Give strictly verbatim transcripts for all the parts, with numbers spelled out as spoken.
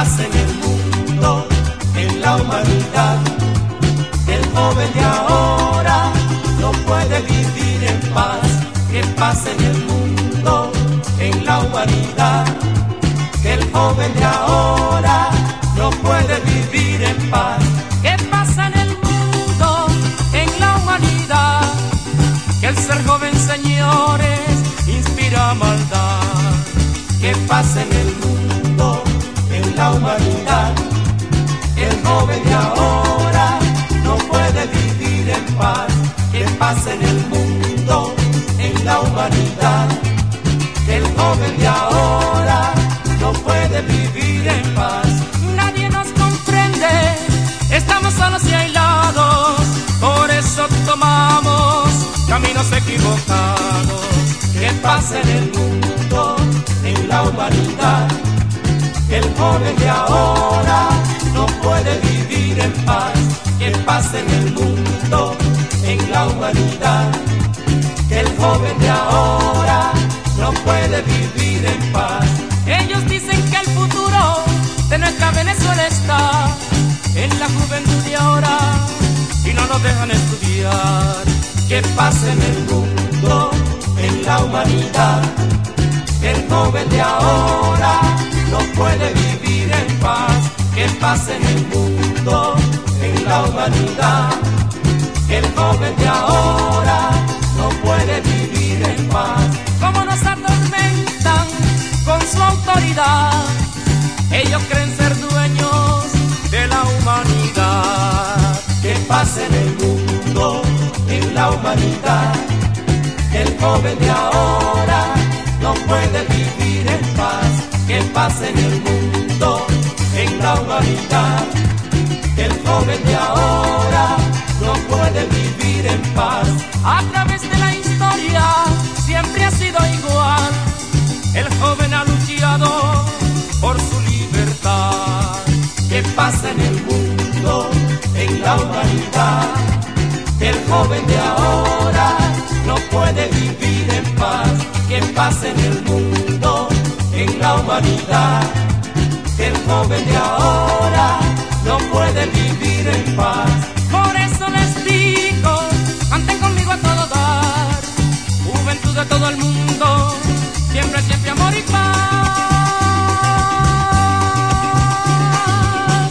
pasa en el mundo, en la humanidad? El joven de ahora no puede vivir en paz. ¿Qué pasa en el mundo, en la humanidad? Que el joven de ahora no puede vivir en paz. ¿Qué pasa en el mundo, en la humanidad? Que el ser joven, señores, inspira maldad. ¿Qué pasa en el mundo, en la humanidad? El joven de ahora no puede vivir en paz. ¿Qué pasa en el mundo, en la humanidad? El joven de ahora no puede vivir en paz. Nadie nos comprende, estamos solos y aislados, por eso tomamos caminos equivocados. ¿Qué pasa en el mundo, en la humanidad? El joven de ahora no puede vivir en paz. ¿Qué pasa en el mundo, en la humanidad? El joven de ahora no puede vivir en paz. Ellos dicen que el futuro de nuestra Venezuela está en la juventud de ahora y no nos dejan estudiar. ¿Qué pasa en el mundo, en la humanidad? El joven de ahora no puede vivir en paz. ¿Qué pasa en el mundo, en la humanidad? El joven de ahora no puede vivir en paz. Como nos atormentan con su autoridad, ellos creen ser dueños de la humanidad. ¿Qué pasa en el mundo, en la humanidad? El joven de ahora no puede vivir en paz. ¿Qué pasa en el mundo, en la humanidad? El joven de ahora no puede vivir en paz. A través de la historia siempre ha sido igual. El joven ha luchado por su libertad. ¿Qué pasa en el mundo, en la humanidad? El joven de ahora no puede vivir en paz. ¿Qué pasa en el mundo, en la humanidad? El joven de ahora no puede vivir en paz. Por eso les digo, canten conmigo a todo dar. Juventud de todo el mundo, siempre, siempre amor y paz.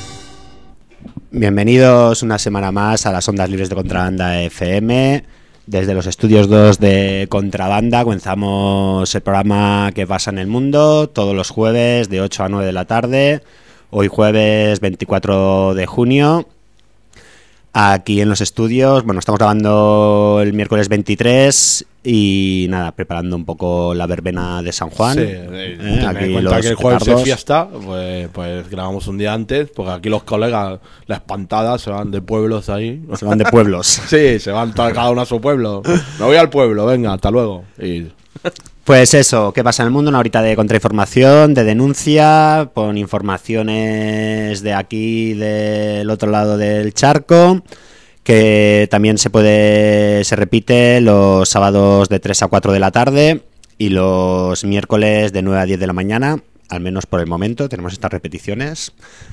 Bienvenidos una semana más a las Ondas Libres de Contrabanda F M. Desde los estudios dos de Contrabanda comenzamos el programa que pasa en el mundo todos los jueves de ocho a nueve de la tarde. Hoy jueves veinticuatro de junio. Aquí en los estudios, bueno, estamos grabando el miércoles veintitrés y nada, preparando un poco la verbena de San Juan. Sí, eh, ten aquí en cuenta los que el jueves petardos. es fiesta, pues, pues grabamos un día antes, porque aquí los colegas, la espantada, se van de pueblos ahí. Se van de pueblos. Sí, se van cada uno a su pueblo. Me voy al pueblo, venga, hasta luego. Y... Pues eso, ¿qué pasa en el mundo? Una horita de contrainformación, de denuncia, con informaciones de aquí, del otro lado del charco, que también se puede, se repite los sábados de tres a cuatro de la tarde y los miércoles de nueve a diez de la mañana, al menos por el momento, tenemos estas repeticiones.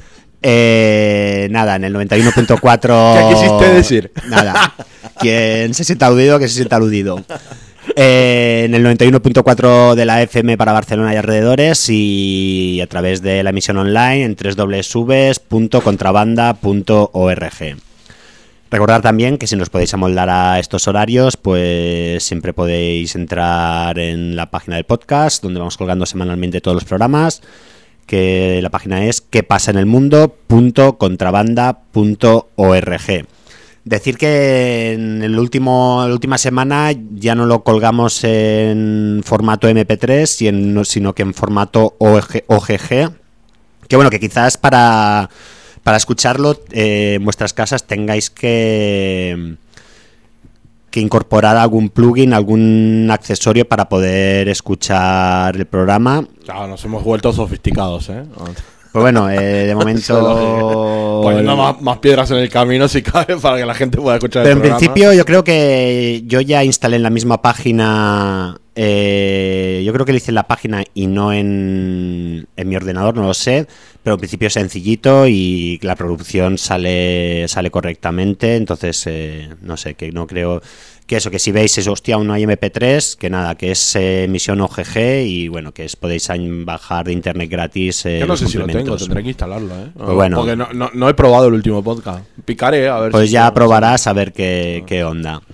Eh, nada, en el noventa y uno punto cuatro... ¿Qué quisiste decir? Nada, quien se sienta aludido, que se sienta aludido. Eh, en el noventa y uno punto cuatro de la F M para Barcelona y alrededores y a través de la emisión online en doble u doble u doble u punto contrabanda punto org. Recordad también que si nos podéis amoldar a estos horarios, pues siempre podéis entrar en la página del podcast, donde vamos colgando semanalmente todos los programas, que la página es que pasa en el mundo punto contrabanda punto org. Decir que en el último, la última semana ya no lo colgamos en formato eme pe tres, sino que en formato o ge ge. Que bueno, que quizás para, para escucharlo eh, en vuestras casas tengáis que, que incorporar algún plugin, algún accesorio para poder escuchar el programa. Claro, nos hemos vuelto sofisticados, ¿eh? Pues bueno, eh, de momento... Poniendo más, más piedras en el camino si cabe para que la gente pueda escuchar Pero el en programa. principio yo creo que yo ya instalé en la misma página Eh, yo creo que lo hice en la página y no en, en mi ordenador, no lo sé, pero en principio es sencillito y la producción sale sale correctamente, entonces eh, no sé, que no creo que eso, que si veis es hostia, no hay eme pe tres, que nada, que es eh, emisión O G G y bueno, que es, podéis bajar de internet gratis. Eh, Yo no los sé si lo tengo, complementos. tendré que instalarlo, ¿eh? Pues bueno. Porque no, no, no he probado el último podcast. Picaré a ver Pues si ya tengo- probarás a ver qué, qué onda.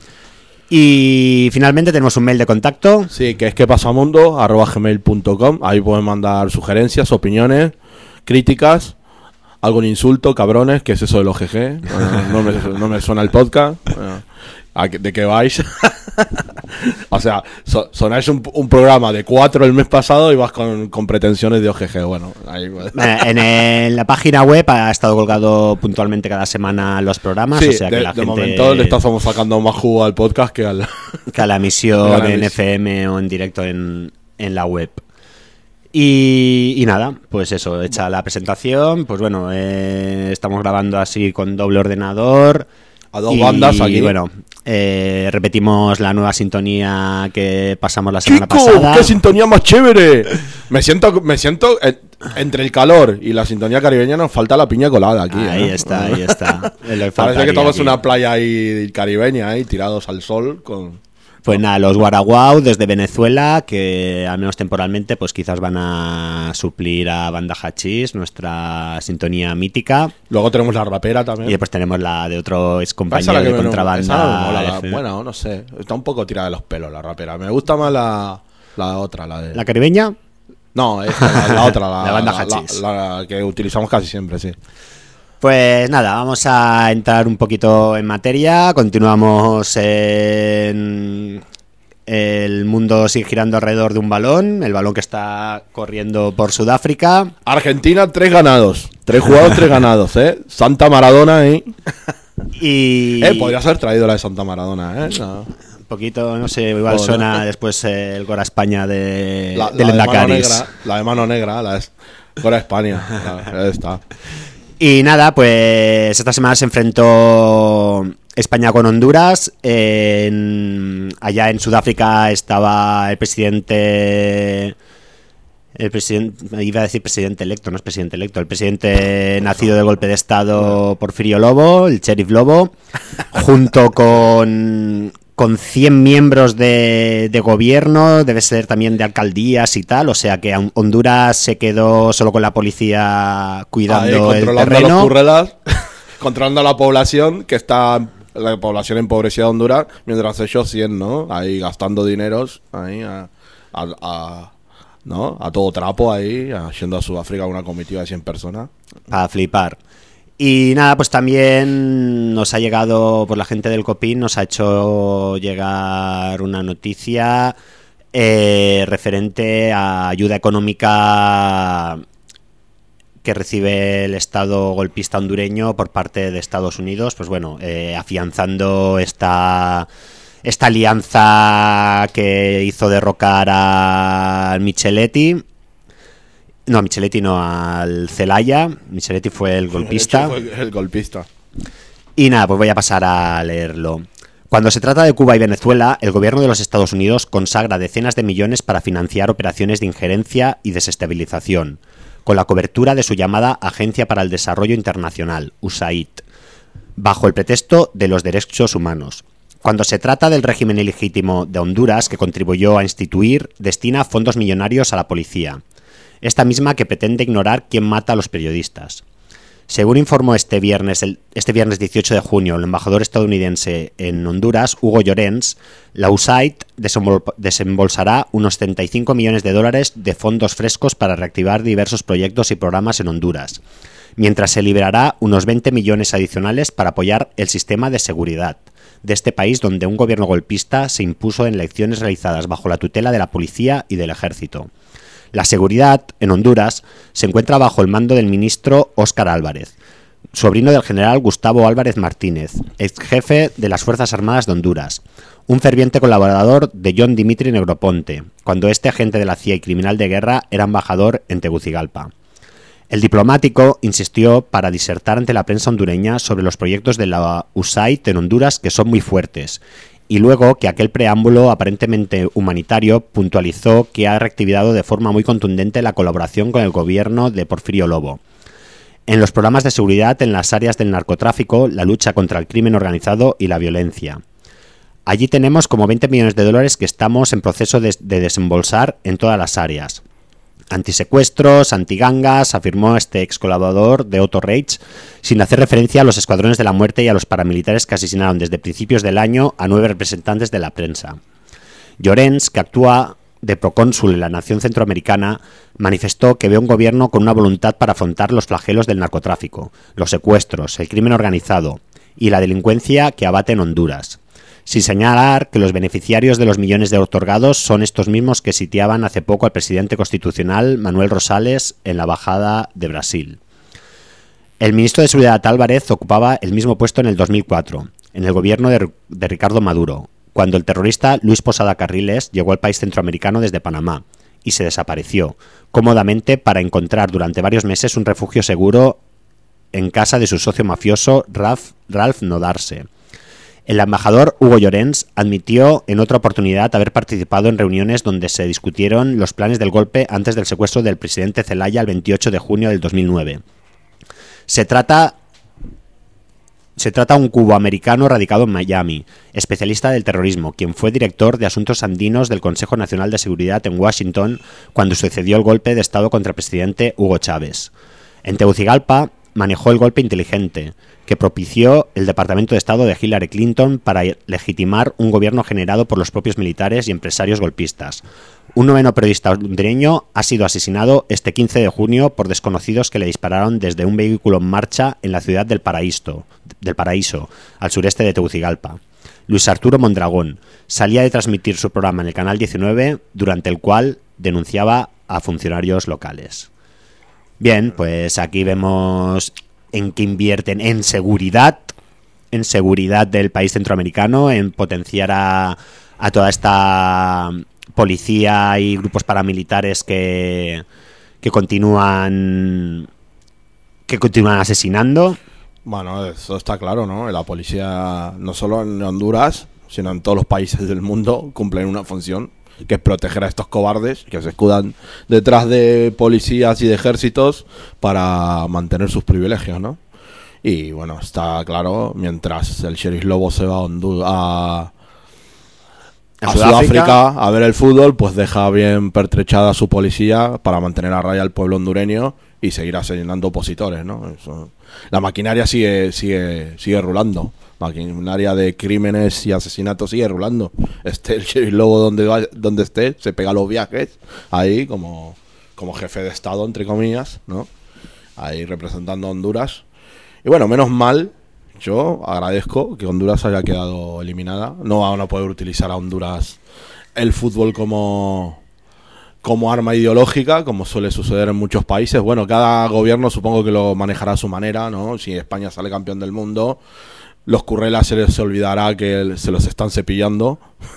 Y finalmente tenemos un mail de contacto. Sí, que es que pasamundo arroba gmail punto com. Ahí pueden mandar sugerencias, opiniones, críticas, algún insulto, cabrones, que es eso del O G G. Bueno, no, me, no me suena el podcast. Bueno, ¿a qué- ¿de qué vais? O sea, so- sonáis un, un programa de cuatro el mes pasado y vas con, con pretensiones de O G G. Bueno, ahí pues. Eh, En, el- la página web ha estado colgado puntualmente cada semana los programas, Sí, o sea que de, la de gente momento le estamos sacando más jugo al podcast que al... que a la emisión Que a la en emis- F M o en directo en, en la web. Y, y nada, pues eso, hecha la presentación, pues bueno, eh, estamos grabando así con doble ordenador. A dos y, bandas aquí. Y bueno, eh, repetimos la nueva sintonía que pasamos la semana ¡Chico! pasada. ¡Qué sintonía más chévere! Me siento, me siento eh, entre el calor y la sintonía caribeña nos falta la piña colada aquí. Ahí ¿eh? está, ahí está. Es lo que Parece faltaría que estamos aquí. en una playa ahí caribeña, ahí tirados al sol con... Pues nada, los Guaraguao desde Venezuela, que al menos temporalmente, pues quizás van a suplir a Banda Hachís, nuestra sintonía mítica. Luego tenemos la rapera también. Y después tenemos la de otro ex Esa compañero la que de me- esa contrabanda. no me mola, la- F- bueno, no sé. Está un poco tirada de los pelos la rapera. Me gusta más la, la otra, la de... ¿La caribeña? No, esta, la, la otra, la, La banda la- Hachís. la- la que utilizamos casi siempre, sí. Pues nada, vamos a entrar un poquito en materia. Continuamos en... El mundo sigue girando alrededor de un balón, el balón que está corriendo por Sudáfrica. Argentina, tres ganados. Tres jugados, tres ganados, ¿eh? Santa Maradona, ¿eh? Y... Eh, podrías haber traído la de Santa Maradona, ¿eh? No. Un poquito, no sé, igual Joder. suena después eh, el Gora España de, La, del la de mano Endacaris. negra, la de mano negra, la es Gora España. La- ahí está. Y nada, pues esta semana se enfrentó España con Honduras. En- allá en Sudáfrica estaba el presidente... El presidente, iba a decir presidente electo, no es presidente electo, el presidente nacido del golpe de estado Porfirio Lobo, el sheriff Lobo, junto con, con cien miembros de, de gobierno, debe ser también de alcaldías y tal, o sea que Hon- Honduras se quedó solo con la policía Ahí, cuidando el controlando a los terreno. currelas, controlando a la población, que está la población empobrecida de Honduras, mientras ellos siguen, ¿no? Ahí gastando dineros, ahí a, a, a- ¿no? A todo trapo ahí, a- yendo a Sudáfrica una comitiva de cien personas. Para flipar. Y nada, pues también nos ha llegado, por la gente del COPIN, nos ha hecho llegar una noticia eh, referente a ayuda económica que recibe el Estado golpista hondureño por parte de Estados Unidos, pues bueno, eh, afianzando esta... Esta alianza que hizo derrocar al Micheletti, no, a Micheletti no, al Celaya. Micheletti fue el golpista. De hecho, fue el golpista. Y nada, pues voy a pasar a leerlo. Cuando se trata de Cuba y Venezuela, el gobierno de los Estados Unidos consagra decenas de millones para financiar operaciones de injerencia y desestabilización, con la cobertura de su llamada Agencia para el Desarrollo Internacional, U S A I D, bajo el pretexto de los derechos humanos. Cuando se trata del régimen ilegítimo de Honduras, que contribuyó a instituir, destina fondos millonarios a la policía, esta misma que pretende ignorar quién mata a los periodistas. Según informó este viernes, el, este viernes dieciocho de junio el embajador estadounidense en Honduras, Hugo Llorens, la U S A I D desembol, desembolsará unos setenta y cinco millones de dólares de fondos frescos para reactivar diversos proyectos y programas en Honduras, mientras se liberará unos veinte millones adicionales para apoyar el sistema de seguridad de este país, donde un gobierno golpista se impuso en elecciones realizadas bajo la tutela de la policía y del ejército. La seguridad en Honduras se encuentra bajo el mando del ministro Óscar Álvarez, sobrino del general Gustavo Álvarez Martínez, ex jefe de las Fuerzas Armadas de Honduras, un ferviente colaborador de John Dimitri Negroponte, cuando este agente de la C I A y criminal de guerra era embajador en Tegucigalpa. El diplomático insistió para disertar ante la prensa hondureña sobre los proyectos de la U S A I D en Honduras, que son muy fuertes y luego que aquel preámbulo aparentemente humanitario puntualizó que ha reactivado de forma muy contundente la colaboración con el gobierno de Porfirio Lobo en los programas de seguridad en las áreas del narcotráfico, la lucha contra el crimen organizado y la violencia. Allí tenemos como veinte millones de dólares que estamos en proceso de, de desembolsar en todas las áreas. Antisecuestros, antigangas, afirmó este ex colaborador de Otto Reich, sin hacer referencia a los escuadrones de la muerte y a los paramilitares que asesinaron desde principios del año a nueve representantes de la prensa. Llorens, que actúa de procónsul en la nación centroamericana, manifestó que ve un gobierno con una voluntad para afrontar los flagelos del narcotráfico, los secuestros, el crimen organizado y la delincuencia que abate en Honduras, sin señalar que los beneficiarios de los millones de otorgados son estos mismos que sitiaban hace poco al presidente constitucional Manuel Rosales en la Embajada de Brasil. El ministro de Seguridad Álvarez ocupaba el mismo puesto en el dos mil cuatro, en el gobierno de, de Ricardo Maduro, cuando el terrorista Luis Posada Carriles llegó al país centroamericano desde Panamá y se desapareció, cómodamente para encontrar durante varios meses un refugio seguro en casa de su socio mafioso Ralph, Ralph Nodarse. El embajador Hugo Llorens admitió en otra oportunidad haber participado en reuniones donde se discutieron los planes del golpe antes del secuestro del presidente Zelaya el veintiocho de junio del dos mil nueve. Se trata, se trata de un cuboamericano radicado en Miami, especialista del terrorismo, quien fue director de Asuntos Andinos del Consejo Nacional de Seguridad en Washington cuando sucedió el golpe de Estado contra el presidente Hugo Chávez. En Tegucigalpa manejó el golpe inteligente que propició el Departamento de Estado de Hillary Clinton para legitimar un gobierno generado por los propios militares y empresarios golpistas. Un noveno periodista hondureño ha sido asesinado este quince de junio por desconocidos que le dispararon desde un vehículo en marcha en la ciudad del Paraíso, del Paraíso, al sureste de Tegucigalpa. Luis Arturo Mondragón salía de transmitir su programa en el Canal diecinueve, durante el cual denunciaba a funcionarios locales. Bien, pues aquí vemos en que invierten en seguridad, en seguridad del país centroamericano, en potenciar a, a toda esta policía y grupos paramilitares que, que continúan que continúan asesinando. Bueno, eso está claro, ¿no? La policía, no solo en Honduras, sino en todos los países del mundo, cumplen una función, que es proteger a estos cobardes que se escudan detrás de policías y de ejércitos para mantener sus privilegios, ¿no? Y bueno, está claro, mientras el Sheriff Lobo se va a, Hondu- a, a Sudáfrica a ver el fútbol, pues deja bien pertrechada a su policía para mantener a raya al pueblo hondureño y seguir asesinando opositores, ¿no? Eso, la maquinaria sigue sigue sigue rulando. Maquinaria de crímenes y asesinatos sigue rulando. Este el Sheriff Lobo donde va, donde esté, se pega los viajes ahí como, como jefe de Estado, entre comillas, ¿no? Ahí representando a Honduras. Y bueno, menos mal, yo agradezco que Honduras haya quedado eliminada. No van a poder utilizar a Honduras el fútbol como, como arma ideológica, como suele suceder en muchos países. Bueno, cada gobierno supongo que lo manejará a su manera, ¿no? Si España sale campeón del mundo, los currelas se les olvidará que se los están cepillando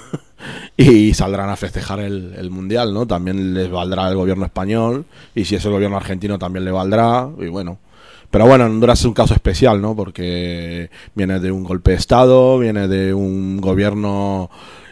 y saldrán a festejar el, el mundial, ¿no? También les valdrá el gobierno español, y si es el gobierno argentino también le valdrá, y bueno. Pero bueno, Honduras es un caso especial, ¿no? Porque viene de un golpe de Estado, viene de un gobierno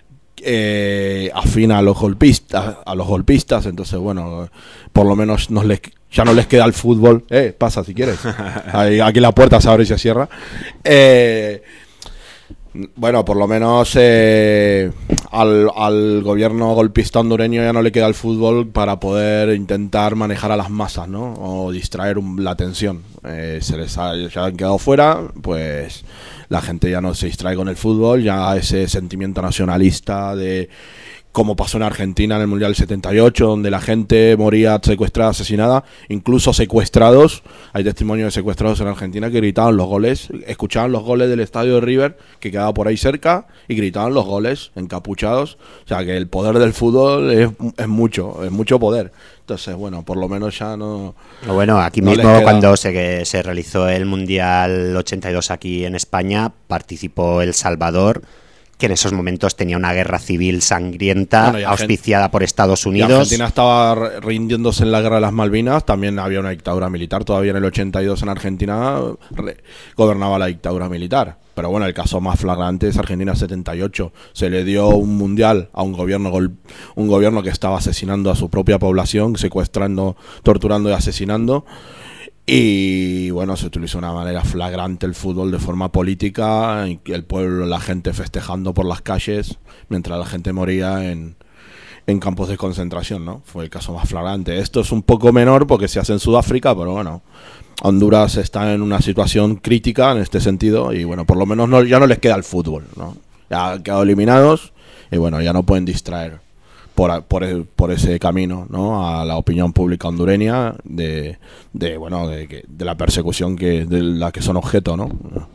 eh, afín a los golpistas, a los golpistas, entonces bueno, por lo menos nos les, ya no les queda el fútbol. Eh, pasa si quieres. Ahí, aquí la puerta se abre y se cierra. Eh, bueno, por lo menos eh, al, al gobierno golpista hondureño ya no le queda el fútbol para poder intentar manejar a las masas, ¿no? O distraer un, la atención. Eh, se les ha, ya han quedado fuera, pues la gente ya no se distrae con el fútbol, ya ese sentimiento nacionalista de como pasó en Argentina en el Mundial setenta y ocho, donde la gente moría secuestrada, asesinada, incluso secuestrados. Hay testimonios de secuestrados en Argentina que gritaban los goles, escuchaban los goles del estadio de River, que quedaba por ahí cerca, y gritaban los goles encapuchados. O sea, que el poder del fútbol es, es mucho, es mucho poder. Entonces, bueno, por lo menos ya no... Bueno, aquí no mismo cuando se, se realizó el Mundial ochenta y dos aquí en España, participó El Salvador, que en esos momentos tenía una guerra civil sangrienta, bueno, auspiciada por Estados Unidos. Y Argentina estaba rindiéndose en la guerra de las Malvinas, también había una dictadura militar, todavía en el ochenta y dos en Argentina re, gobernaba la dictadura militar. Pero bueno, el caso más flagrante es Argentina setenta y ocho. Se le dio un mundial a un gobierno gol- un gobierno que estaba asesinando a su propia población, secuestrando, torturando y asesinando. Y bueno, se utilizó de una manera flagrante el fútbol de forma política, y el pueblo, la gente festejando por las calles mientras la gente moría en, en campos de concentración, ¿no? Fue el caso más flagrante. Esto es un poco menor porque se hace en Sudáfrica, pero bueno, Honduras está en una situación crítica en este sentido y bueno, por lo menos no, ya no les queda el fútbol, ¿no? Ya han quedado eliminados y bueno, ya no pueden distraer por, por, el, por ese camino, ¿no? A la opinión pública hondureña de, de bueno, de, de, de la persecución que de la que son objeto, ¿no?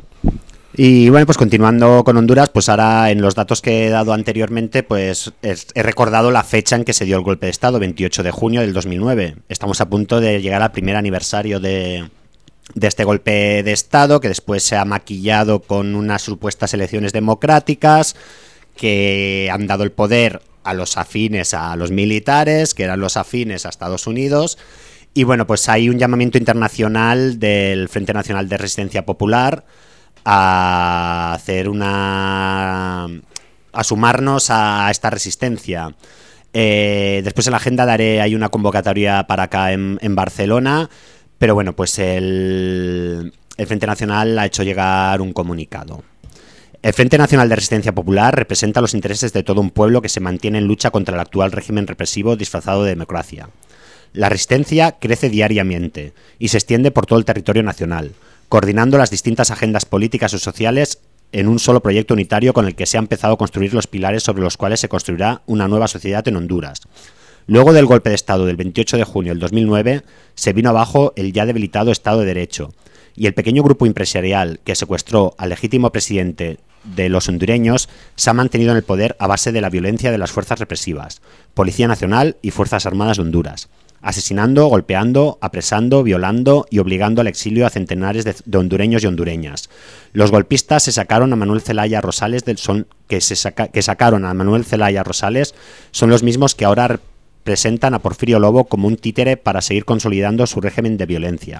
Y bueno, pues continuando con Honduras, pues ahora en los datos que he dado anteriormente, pues es, he recordado la fecha en que se dio el golpe de Estado, veintiocho de junio del dos mil nueve. Estamos a punto de llegar al primer aniversario de, de este golpe de Estado, que después se ha maquillado con unas supuestas elecciones democráticas que han dado el poder a los afines a los militares, que eran los afines a Estados Unidos. Y bueno, pues hay un llamamiento internacional del Frente Nacional de Resistencia Popular a hacer una... a sumarnos a esta resistencia. Eh, después en la agenda daré, hay una convocatoria para acá en, en Barcelona, pero bueno, pues el, el Frente Nacional ha hecho llegar un comunicado. El Frente Nacional de Resistencia Popular representa los intereses de todo un pueblo que se mantiene en lucha contra el actual régimen represivo disfrazado de democracia. La resistencia crece diariamente y se extiende por todo el territorio nacional, coordinando las distintas agendas políticas o sociales en un solo proyecto unitario con el que se ha empezado a construir los pilares sobre los cuales se construirá una nueva sociedad en Honduras. Luego del golpe de Estado del veintiocho de junio del dos mil nueve, se vino abajo el ya debilitado Estado de Derecho, y el pequeño grupo empresarial que secuestró al legítimo presidente de los hondureños se ha mantenido en el poder a base de la violencia de las fuerzas represivas, Policía Nacional y Fuerzas Armadas de Honduras, asesinando, golpeando, apresando, violando y obligando al exilio a centenares de, de hondureños y hondureñas. Los golpistas se sacaron a Manuel Zelaya Rosales del son que se saca, que sacaron a Manuel Zelaya Rosales son los mismos que ahora presentan a Porfirio Lobo como un títere para seguir consolidando su régimen de violencia.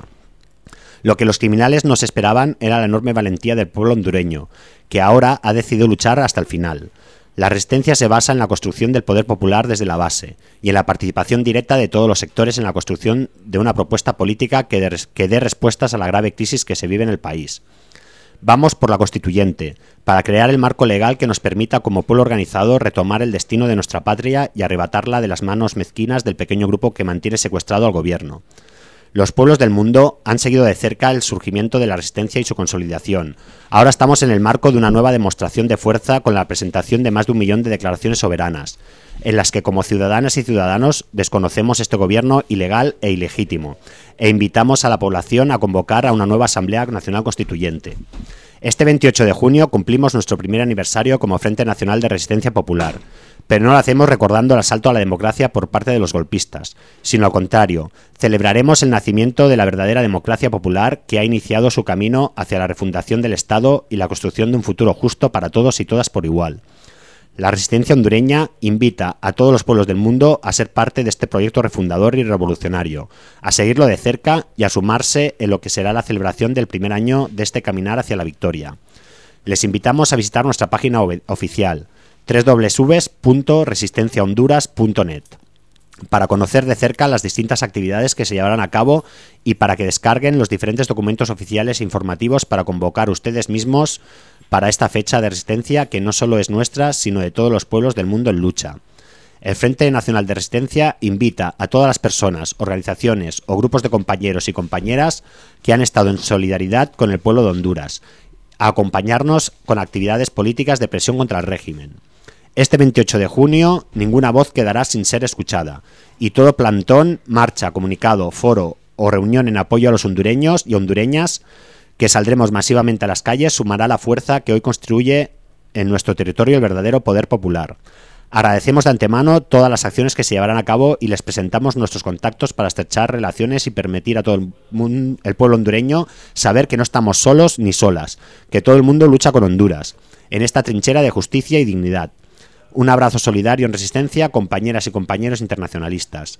Lo que los criminales no se esperaban era la enorme valentía del pueblo hondureño, que ahora ha decidido luchar hasta el final. La resistencia se basa en la construcción del poder popular desde la base y en la participación directa de todos los sectores en la construcción de una propuesta política que dé, que dé respuestas a la grave crisis que se vive en el país. Vamos por la constituyente, para crear el marco legal que nos permita como pueblo organizado retomar el destino de nuestra patria y arrebatarla de las manos mezquinas del pequeño grupo que mantiene secuestrado al gobierno. Los pueblos del mundo han seguido de cerca el surgimiento de la resistencia y su consolidación. Ahora estamos en el marco de una nueva demostración de fuerza con la presentación de más de un millón de declaraciones soberanas, en las que como ciudadanas y ciudadanos desconocemos este gobierno ilegal e ilegítimo, e invitamos a la población a convocar a una nueva Asamblea Nacional Constituyente. Este veintiocho de junio cumplimos nuestro primer aniversario como Frente Nacional de Resistencia Popular, pero no lo hacemos recordando el asalto a la democracia por parte de los golpistas, sino al contrario, celebraremos el nacimiento de la verdadera democracia popular que ha iniciado su camino hacia la refundación del Estado y la construcción de un futuro justo para todos y todas por igual. La resistencia hondureña invita a todos los pueblos del mundo a ser parte de este proyecto refundador y revolucionario, a seguirlo de cerca y a sumarse en lo que será la celebración del primer año de este caminar hacia la victoria. Les invitamos a visitar nuestra página oficial doble u doble u doble u punto resistencia honduras punto net para conocer de cerca las distintas actividades que se llevarán a cabo y para que descarguen los diferentes documentos oficiales e informativos para convocar ustedes mismos para esta fecha de resistencia que no solo es nuestra, sino de todos los pueblos del mundo en lucha. El Frente Nacional de Resistencia invita a todas las personas, organizaciones o grupos de compañeros y compañeras que han estado en solidaridad con el pueblo de Honduras a acompañarnos con actividades políticas de presión contra el régimen. Este veintiocho de junio ninguna voz quedará sin ser escuchada y todo plantón, marcha, comunicado, foro o reunión en apoyo a los hondureños y hondureñas que saldremos masivamente a las calles sumará la fuerza que hoy construye en nuestro territorio el verdadero poder popular. Agradecemos de antemano todas las acciones que se llevarán a cabo y les presentamos nuestros contactos para estrechar relaciones y permitir a todo el, mundo, el pueblo hondureño saber que no estamos solos ni solas, que todo el mundo lucha con Honduras, en esta trinchera de justicia y dignidad. Un abrazo solidario en resistencia, compañeras y compañeros internacionalistas.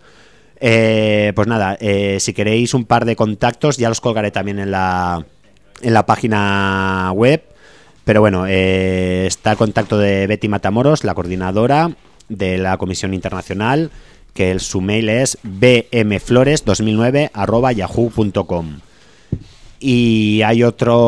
Eh, pues nada, eh, si queréis un par de contactos, ya los colgaré también en la, en la página web. Pero bueno, eh, está el contacto de Betty Matamoros, la coordinadora de la Comisión Internacional, que el, su mail es b m flores dos mil nueve arroba yahoo punto com. Y hay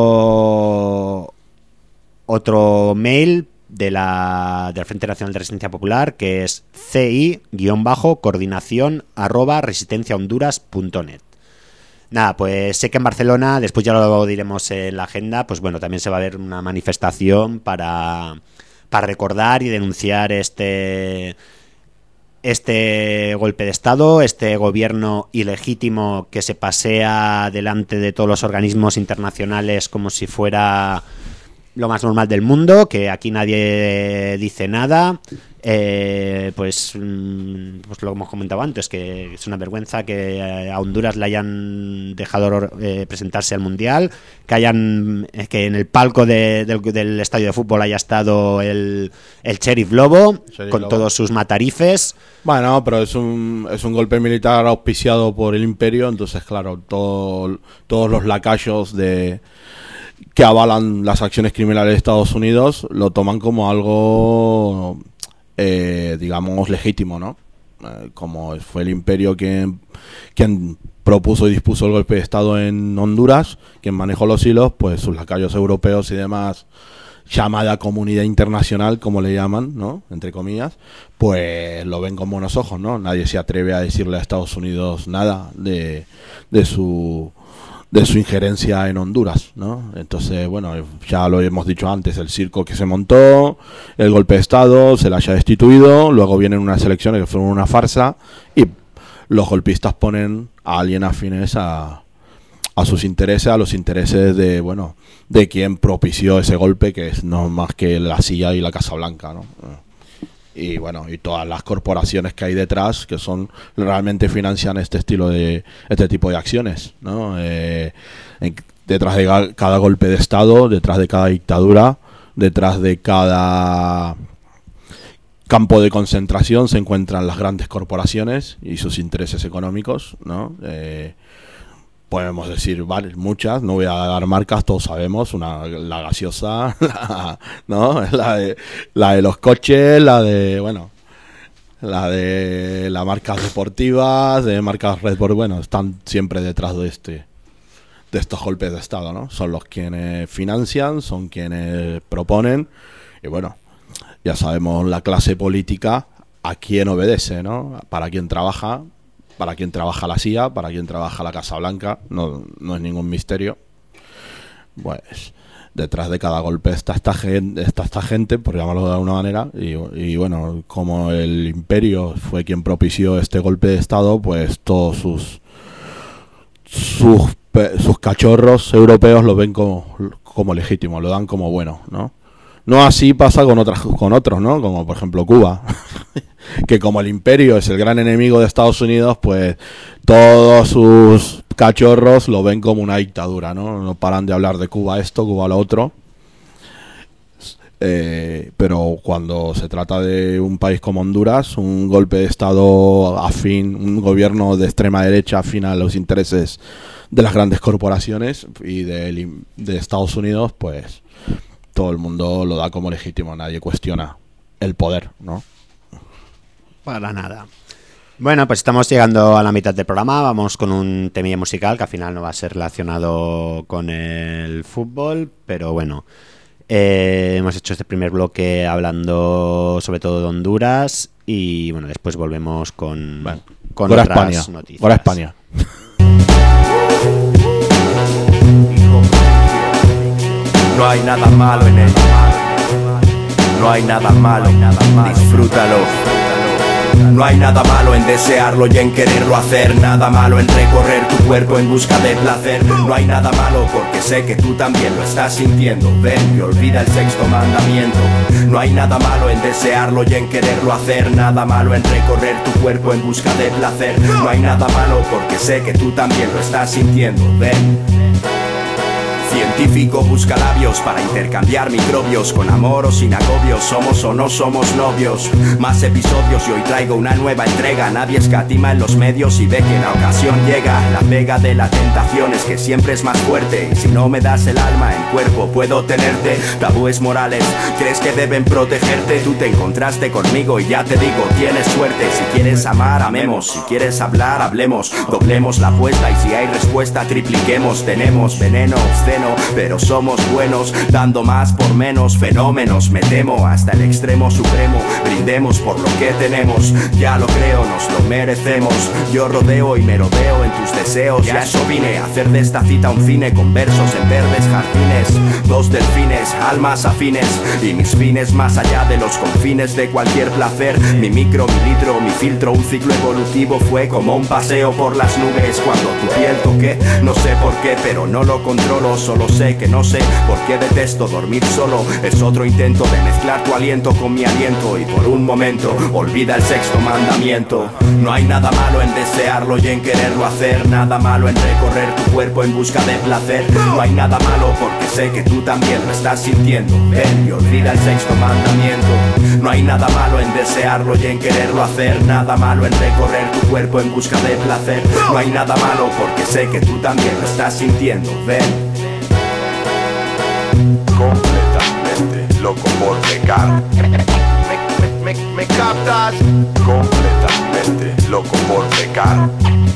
otro otro mail de la del Frente Nacional de Resistencia Popular, que es ci-coordinación arroba resistenciahonduras punto net. Nada, pues sé que en Barcelona, después ya lo diremos en la agenda, pues bueno, también se va a ver una manifestación para, para recordar y denunciar este este golpe de Estado, este gobierno ilegítimo que se pasea delante de todos los organismos internacionales como si fuera lo más normal del mundo, que aquí nadie dice nada. Eh, pues, pues lo hemos comentado antes, que es una vergüenza que a Honduras le hayan dejado eh, presentarse al Mundial, que hayan que en el palco de, del, del estadio de fútbol haya estado el, el Sheriff Lobo, Sheriff con Lobo. Todos sus matarifes. Bueno, pero es un, es un golpe militar auspiciado por el imperio, entonces claro, todo, todos los lacayos de que avalan las acciones criminales de Estados Unidos lo toman como algo eh, digamos legítimo, ¿no? Eh, como fue el imperio quien, quien propuso y dispuso el golpe de Estado en Honduras, quien manejó los hilos, pues sus lacayos europeos y demás, llamada comunidad internacional, como le llaman, ¿no? Entre comillas, pues lo ven con buenos ojos, ¿no? Nadie se atreve a decirle a Estados Unidos nada de, de su de su injerencia en Honduras, ¿no? Entonces, bueno, ya lo hemos dicho antes, el circo que se montó, el golpe de Estado, se la haya destituido, luego vienen unas elecciones que fueron una farsa y los golpistas ponen a alguien afines a, a sus intereses, a los intereses de, bueno, de quien propició ese golpe, que es no más que la C I A y la Casa Blanca, ¿no? Y bueno, y todas las corporaciones que hay detrás, que son realmente financian este estilo de este tipo de acciones, ¿no? Eh, en, detrás de cada golpe de Estado, detrás de cada dictadura, detrás de cada campo de concentración se encuentran las grandes corporaciones y sus intereses económicos, ¿no? Eh, podemos decir, vale, muchas, no voy a dar marcas, todos sabemos, una la gaseosa, la, ¿no? La de, la de los coches, la de, bueno, la de las marcas deportivas, de marcas Red Bull, bueno, están siempre detrás de este de estos golpes de Estado, ¿no? Son los quienes financian, son quienes proponen, y bueno, ya sabemos la clase política a quién obedece, ¿no? Para quién trabaja, para quien trabaja la C I A, para quien trabaja la Casa Blanca, no, no es ningún misterio. Pues detrás de cada golpe está esta gente, está esta gente, por llamarlo de alguna manera, y, y bueno, como el imperio fue quien propició este golpe de Estado, pues todos sus sus, sus cachorros europeos lo ven como, como legítimo, lo dan como bueno, ¿no? No así pasa con otras con otros, ¿no? Como por ejemplo Cuba, que como el imperio es el gran enemigo de Estados Unidos, pues todos sus cachorros lo ven como una dictadura, ¿no? No paran de hablar de Cuba esto, Cuba lo otro. Eh, pero cuando se trata de un país como Honduras, un golpe de Estado afín, un gobierno de extrema derecha afín a los intereses de las grandes corporaciones y de, de Estados Unidos, pues todo el mundo lo da como legítimo, nadie cuestiona el poder, ¿no? Para nada. Bueno, pues estamos llegando a la mitad del programa, vamos con un temilla musical que al final no va a ser relacionado con el fútbol, pero bueno, eh, hemos hecho este primer bloque hablando sobre todo de Honduras y bueno, después volvemos con, bueno, con Gora otras España. noticias. Gora España. No hay nada malo en él. No hay nada malo, disfrútalo. No hay nada malo en desearlo y en quererlo hacer. Nada malo en recorrer tu cuerpo en busca de placer. No hay nada malo porque sé que tú también lo estás sintiendo. Ven y olvida el sexto mandamiento. No hay nada malo en desearlo y en quererlo hacer. Nada malo en recorrer tu cuerpo en busca de placer. No hay nada malo porque sé que tú también lo estás sintiendo. Ven. Científico busca labios para intercambiar microbios. Con amor o sin agobios, somos o no somos novios. Más episodios y hoy traigo una nueva entrega. Nadie escatima en los medios y ve que la ocasión llega. La pega de la tentación es que siempre es más fuerte. Y si no me das el alma, el cuerpo puedo tenerte. Tabúes morales, ¿crees que deben protegerte? Tú te encontraste conmigo y ya te digo, tienes suerte. Si quieres amar, amemos. Si quieres hablar, hablemos. Doblemos la apuesta y si hay respuesta, tripliquemos. Tenemos veneno obsceno, pero somos buenos, dando más por menos. Fenómenos, me temo, hasta el extremo supremo. Brindemos por lo que tenemos, ya lo creo, nos lo merecemos. Yo rodeo y merodeo en tus deseos. Ya eso vine, a hacer de esta cita un cine con versos en verdes jardines. Dos delfines, almas afines, y mis fines más allá de los confines de cualquier placer. Mi micro, mi litro, mi filtro, un ciclo evolutivo fue como un paseo por las nubes. Cuando tu piel toqué, no sé por qué, pero no lo controlo. Solo sé que no sé por qué detesto dormir solo. Es otro intento de mezclar tu aliento con mi aliento. Y por un momento olvida el sexto mandamiento. No hay nada malo en desearlo y en quererlo hacer. Nada malo en recorrer tu cuerpo en busca de placer. No hay nada malo porque sé que tú también lo estás sintiendo. Ven y olvida el sexto mandamiento. No hay nada malo en desearlo y en quererlo hacer. Nada malo en recorrer tu cuerpo en busca de placer. No hay nada malo porque sé que tú también lo estás sintiendo. Ven. Completamente loco por pecar. Me, me, me, me captas. Completamente loco por pecar.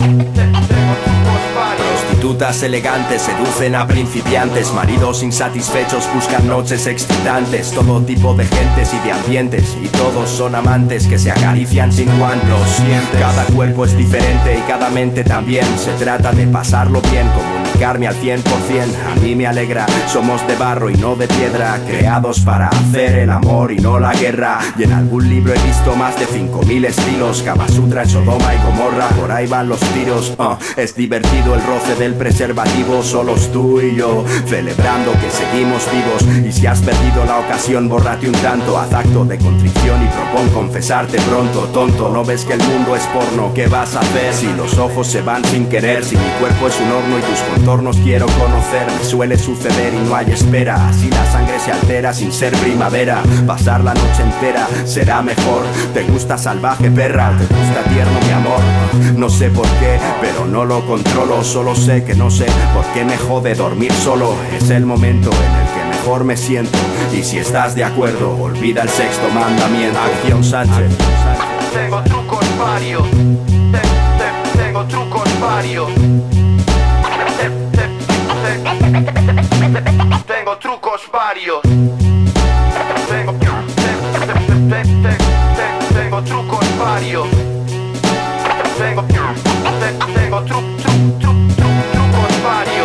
Prostitutas elegantes seducen a principiantes. Maridos insatisfechos buscan noches excitantes. Todo tipo de gentes y de ambientes, y todos son amantes que se acarician sin guantes. Cada cuerpo es diferente y cada mente también. Se trata de pasarlo bien, comunicarme al cien por cien. A mí me alegra, somos de barro y no de piedra, creados para hacer el amor y no la guerra. Y en algún libro he visto más de cinco mil estilos. Kama Sutra en Sodoma y Gomorra, por ahí van los tiros. uh, Es divertido el roce del preservativo. Solos tú y yo, celebrando que seguimos vivos. Y si has perdido la ocasión, bórrate un tanto. Haz acto de contrición y propón confesarte pronto. Tonto, ¿no ves que el mundo es porno? ¿Qué vas a hacer si los ojos se van sin querer? Si mi cuerpo es un horno y tus contornos quiero conocer. Me suele suceder y no hay espera. Así la sangre se altera sin ser primavera. Pasar la noche entera será mejor. ¿Te gusta salvaje, perra? ¿Te gusta tierno, mi amor? No sé por qué, pero no lo controlo. Solo sé que no sé por qué me jode dormir solo. Es el momento en el que mejor me siento. Y si estás de acuerdo, olvida el sexto mandamiento. Acción Sánchez. Tengo trucos varios. Te, te, tengo trucos varios. Te, te, te, te, tengo trucos varios. Tengo, te, te, te, te, te, tengo trucos varios. Tengo, te, tengo tru, tru, tru, tru, trucos varios.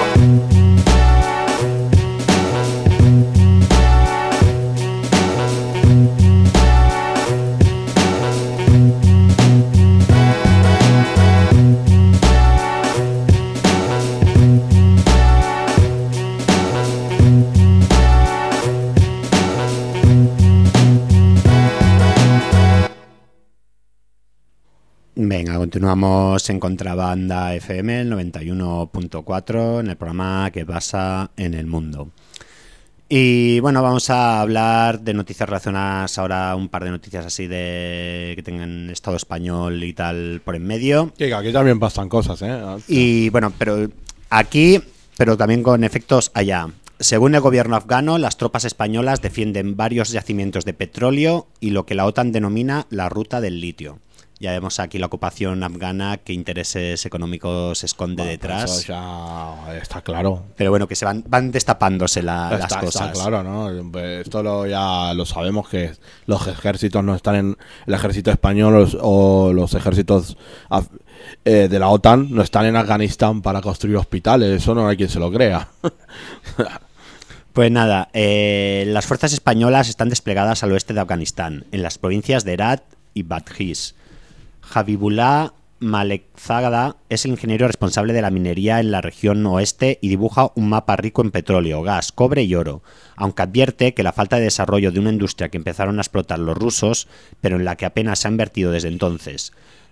Venga, continuamos en Contrabanda F M, el noventa y uno punto cuatro, en el programa que pasa en el mundo. Y bueno, vamos a hablar de noticias relacionadas ahora, un par de noticias así de que tengan Estado español y tal por en medio. Que aquí también pasan cosas, ¿eh? Y bueno, pero aquí, pero también con efectos allá. Según el gobierno afgano, las tropas españolas defienden varios yacimientos de petróleo y lo que la OTAN denomina la ruta del litio. Ya vemos aquí la ocupación afgana, qué intereses económicos se esconde bueno, detrás. Eso ya está claro. Pero bueno, que se van van destapándose la, está, las cosas. Está claro, ¿no? Esto lo, ya lo sabemos, que los ejércitos no están en... El ejército español o los, o los ejércitos af, eh, de la OTAN no están en Afganistán para construir hospitales. Eso no hay quien se lo crea. Pues nada, eh, las fuerzas españolas están desplegadas al oeste de Afganistán, en las provincias de Herat y Badghis. Habibullah Malekzada es el ingeniero responsable de la minería en la región oeste y dibuja un mapa rico en petróleo, gas, cobre y oro, aunque advierte que la falta de desarrollo de una industria que empezaron a explotar los rusos, pero en la que apenas se ha invertido desde entonces.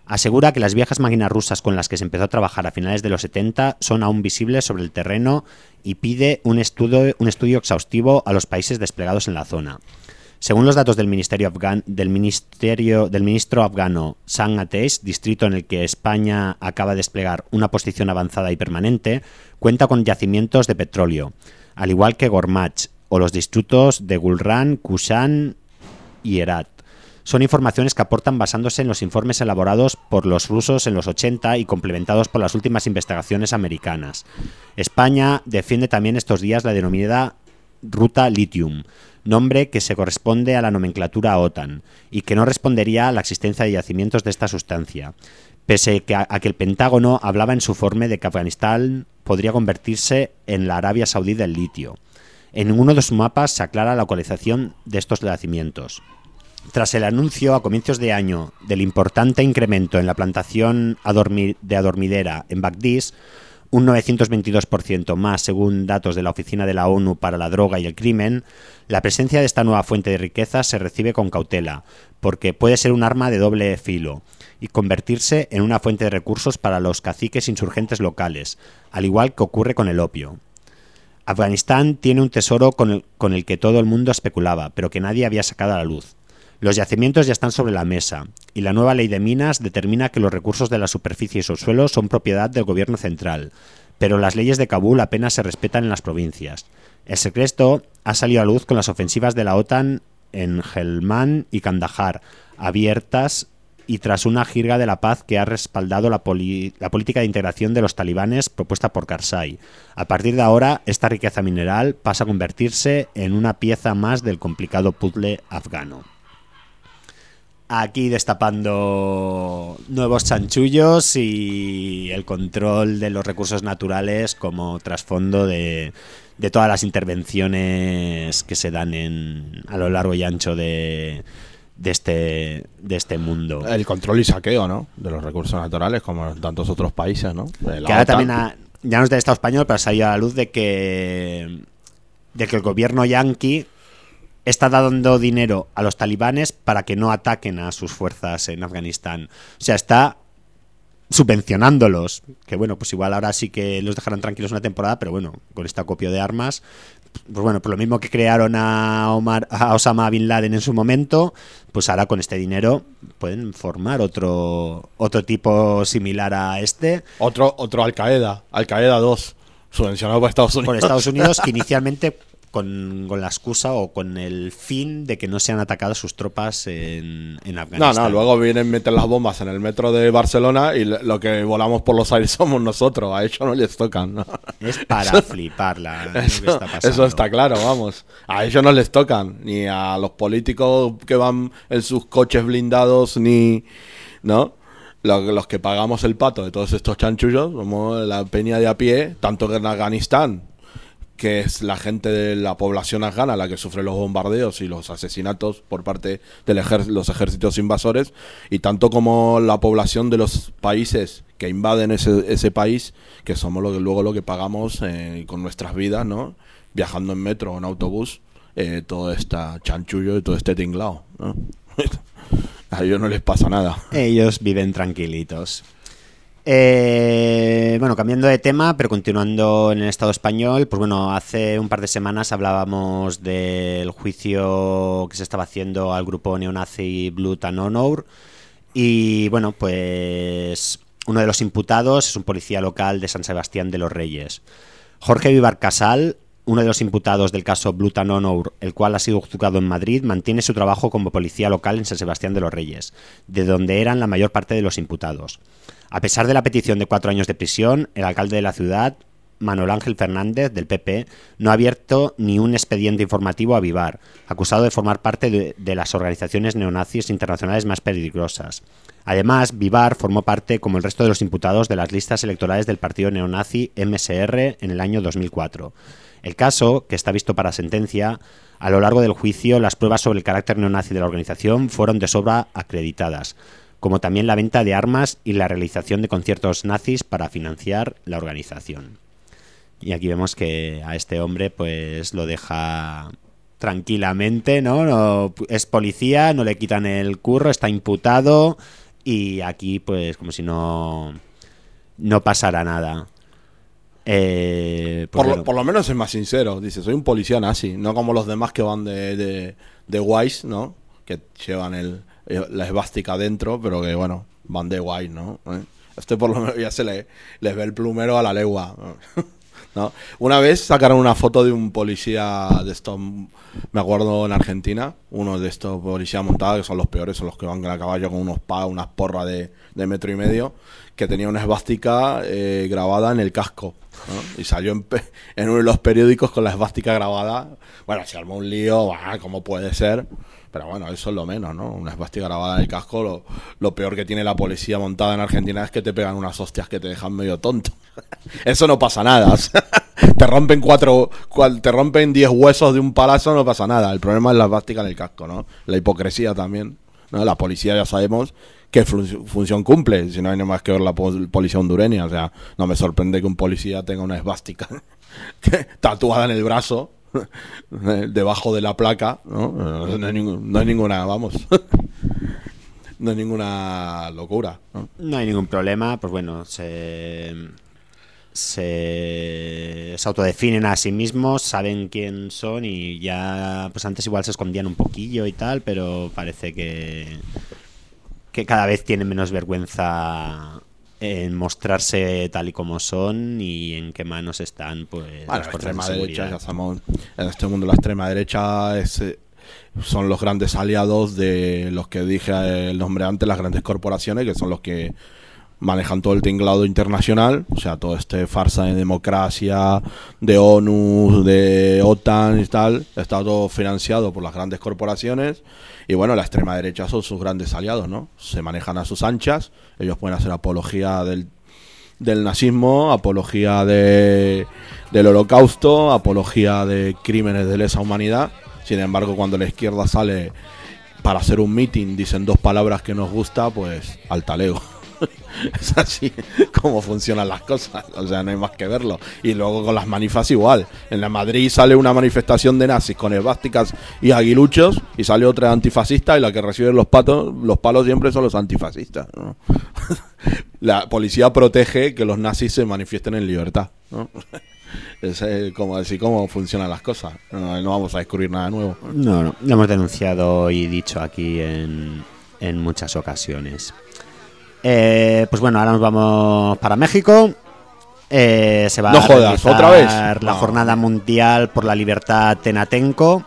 Asegura que las viejas máquinas rusas con las que se empezó a trabajar a finales de los setenta son aún visibles sobre el terreno y pide un estudio, un estudio exhaustivo a los países desplegados en la zona. Según los datos del Ministerio, Afgan, del, ministerio, del ministro afgano Sam Atesh, distrito en el que España acaba de desplegar una posición avanzada y permanente, cuenta con yacimientos de petróleo, al igual que Gormach o los distritos de Gulran, Kushan y Herat. Son informaciones que aportan basándose en los informes elaborados por los rusos en los ochenta y complementados por las últimas investigaciones americanas. España defiende también estos días la denominada Ruta Lithium, nombre que se corresponde a la nomenclatura OTAN y que no respondería a la existencia de yacimientos de esta sustancia, pese a, a que el Pentágono hablaba en su informe de que Afganistán podría convertirse en la Arabia Saudí del litio. En ninguno de sus mapas se aclara la localización de estos yacimientos. Tras el anuncio a comienzos de año del importante incremento en la plantación adormi- de adormidera en Bagdís, un novecientos veintidós por ciento más según datos de la Oficina de la ONU para la Droga y el Crimen, la presencia de esta nueva fuente de riqueza se recibe con cautela, porque puede ser un arma de doble filo y convertirse en una fuente de recursos para los caciques insurgentes locales, al igual que ocurre con el opio. Afganistán tiene un tesoro con el, con el que todo el mundo especulaba, pero que nadie había sacado a la luz. Los yacimientos ya están sobre la mesa, y la nueva ley de minas determina que los recursos de la superficie y subsuelo son propiedad del gobierno central, pero las leyes de Kabul apenas se respetan en las provincias. El secreto ha salido a luz con las ofensivas de la OTAN en Helmand y Kandahar, abiertas y tras una jirga de la paz que ha respaldado la, poli- la política de integración de los talibanes propuesta por Karzai. A partir de ahora, esta riqueza mineral pasa a convertirse en una pieza más del complicado puzzle afgano. Aquí destapando nuevos chanchullos y el control de los recursos naturales como trasfondo de, de todas las intervenciones que se dan en, a lo largo y ancho de, de, este, de este mundo. El control y saqueo, ¿no? De los recursos naturales, como en tantos otros países, ¿no? De la Que ahora OTAN. también ha, ya no es del Estado español, pero ha salido a la luz de que, de que el gobierno yanqui está dando dinero a los talibanes para que no ataquen a sus fuerzas en Afganistán. O sea, está subvencionándolos. Que bueno, pues igual ahora sí que los dejarán tranquilos una temporada, pero bueno, con este acopio de armas, pues bueno, por lo mismo que crearon a, Omar, a Osama Bin Laden en su momento, pues ahora con este dinero pueden formar otro otro tipo similar a este. Otro, otro Al Qaeda, Al Qaeda dos, subvencionado por Estados Unidos. Por Estados Unidos, que inicialmente Con, con la excusa o con el fin de que no sean atacadas sus tropas en, en Afganistán. No, no, luego vienen a meter las bombas en el metro de Barcelona y lo que volamos por los aires somos nosotros, a ellos no les tocan, ¿no? Es para flipar la, Eso, lo que está pasando. eso está claro, vamos. A ellos no les tocan, ni a los políticos que van en sus coches blindados, ni... ¿no? Los, los que pagamos el pato de todos estos chanchullos, como la peña de a pie, tanto que en Afganistán, que es la gente de la población afgana la que sufre los bombardeos y los asesinatos por parte de ejer- los ejércitos invasores, y tanto como la población de los países que invaden ese, ese país, que somos lo que, luego lo que pagamos eh, con nuestras vidas, ¿no? Viajando en metro o en autobús, eh, todo este chanchullo y todo este tinglao, ¿no? A ellos no les pasa nada. Ellos viven tranquilitos. Eh, bueno, cambiando de tema, pero continuando en el Estado español, pues bueno, hace un par de semanas hablábamos del juicio que se estaba haciendo al grupo neonazi Blood and Honor y bueno, pues uno de los imputados es un policía local de San Sebastián de los Reyes. Jorge Vivar Casal, uno de los imputados del caso Blood and Honor, el cual ha sido juzgado en Madrid, mantiene su trabajo como policía local en San Sebastián de los Reyes, de donde eran la mayor parte de los imputados. A pesar de la petición de cuatro años de prisión, el alcalde de la ciudad, Manuel Ángel Fernández, del P P, no ha abierto ni un expediente informativo a Vivar, acusado de formar parte de, de las organizaciones neonazis internacionales más peligrosas. Además, Vivar formó parte, como el resto de los imputados, de las listas electorales del partido neonazi M S R en el año dos mil cuatro. El caso, que está visto para sentencia, a lo largo del juicio, las pruebas sobre el carácter neonazi de la organización fueron de sobra acreditadas, como también la venta de armas y la realización de conciertos nazis para financiar la organización. Y aquí vemos que a este hombre pues lo deja tranquilamente, ¿no? No es policía, no le quitan el curro, está imputado y aquí pues como si no no pasara nada. Eh, pues Por, bueno. lo, por lo menos es más sincero. Dice, soy un policía nazi, no como los demás que van de, de, de guays, ¿no? Que llevan el, la esvástica dentro, pero que bueno, van de guays, ¿no? ¿Eh? Este por lo menos ya se le, les ve el plumero a la legua, ¿no? Una vez sacaron una foto de un policía de estos, me acuerdo en Argentina, uno de estos policías montados, que son los peores, son los que van a caballo con unos pa, unas porras de, de metro y medio, que tenía una esvástica eh, grabada en el casco, ¿no? Y salió en, pe en uno de los periódicos con la esvástica grabada. Bueno, se armó un lío, bah, ¿cómo puede ser? Pero bueno, eso es lo menos, ¿no? Una esvástica grabada en el casco, lo, lo peor que tiene la policía montada en Argentina es que te pegan unas hostias que te dejan medio tonto. Eso no pasa nada, o sea, te rompen cuatro, cual, te rompen diez huesos de un palazo, no pasa nada. El problema es la esvástica en el casco, ¿no? La hipocresía también, ¿no? La policía ya sabemos qué fun función cumple, si no hay nada más que ver la pol policía hondureña, o sea, no me sorprende que un policía tenga una esvástica tatuada en el brazo, debajo de la placa, ¿no? No hay, ningún, no hay ninguna, vamos, no hay ninguna locura, ¿no? No hay ningún problema, pues bueno, se, se, se autodefinen a sí mismos, saben quién son y ya, pues antes igual se escondían un poquillo y tal, pero parece que, que cada vez tienen menos vergüenza en mostrarse tal y como son y en qué manos están, pues, bueno, las la fuerzas extrema de derecha, seguridad. ya sabemos, en este mundo la extrema derecha es, eh, son los grandes aliados de los que dije el nombre antes, las grandes corporaciones, que son los que manejan todo el tinglado internacional, o sea, todo este farsa de democracia, de ONU, de OTAN y tal, está todo financiado por las grandes corporaciones. Y bueno, la extrema derecha son sus grandes aliados, ¿no? Se manejan a sus anchas, ellos pueden hacer apología del, del nazismo, apología de, del holocausto, apología de crímenes de lesa humanidad. Sin embargo, cuando la izquierda sale para hacer un meeting, dicen dos palabras que nos gusta, pues al talego. Es así como funcionan las cosas, o sea, no hay más que verlo. Y luego con las manifas igual. En la Madrid sale una manifestación de nazis con esvásticas y aguiluchos y sale otra antifascista y la que recibe los patos, los palos siempre son los antifascistas, ¿no? La policía protege que los nazis se manifiesten en libertad, ¿no? Es eh, como así como funcionan las cosas. No, no vamos a descubrir nada nuevo. No, no, lo hemos denunciado y dicho aquí en, en muchas ocasiones. Eh, pues bueno, ahora nos vamos para México. Eh, se va No a jodas, realizar ¿otra vez? la No. Jornada Mundial por la Libertad Tenatenco.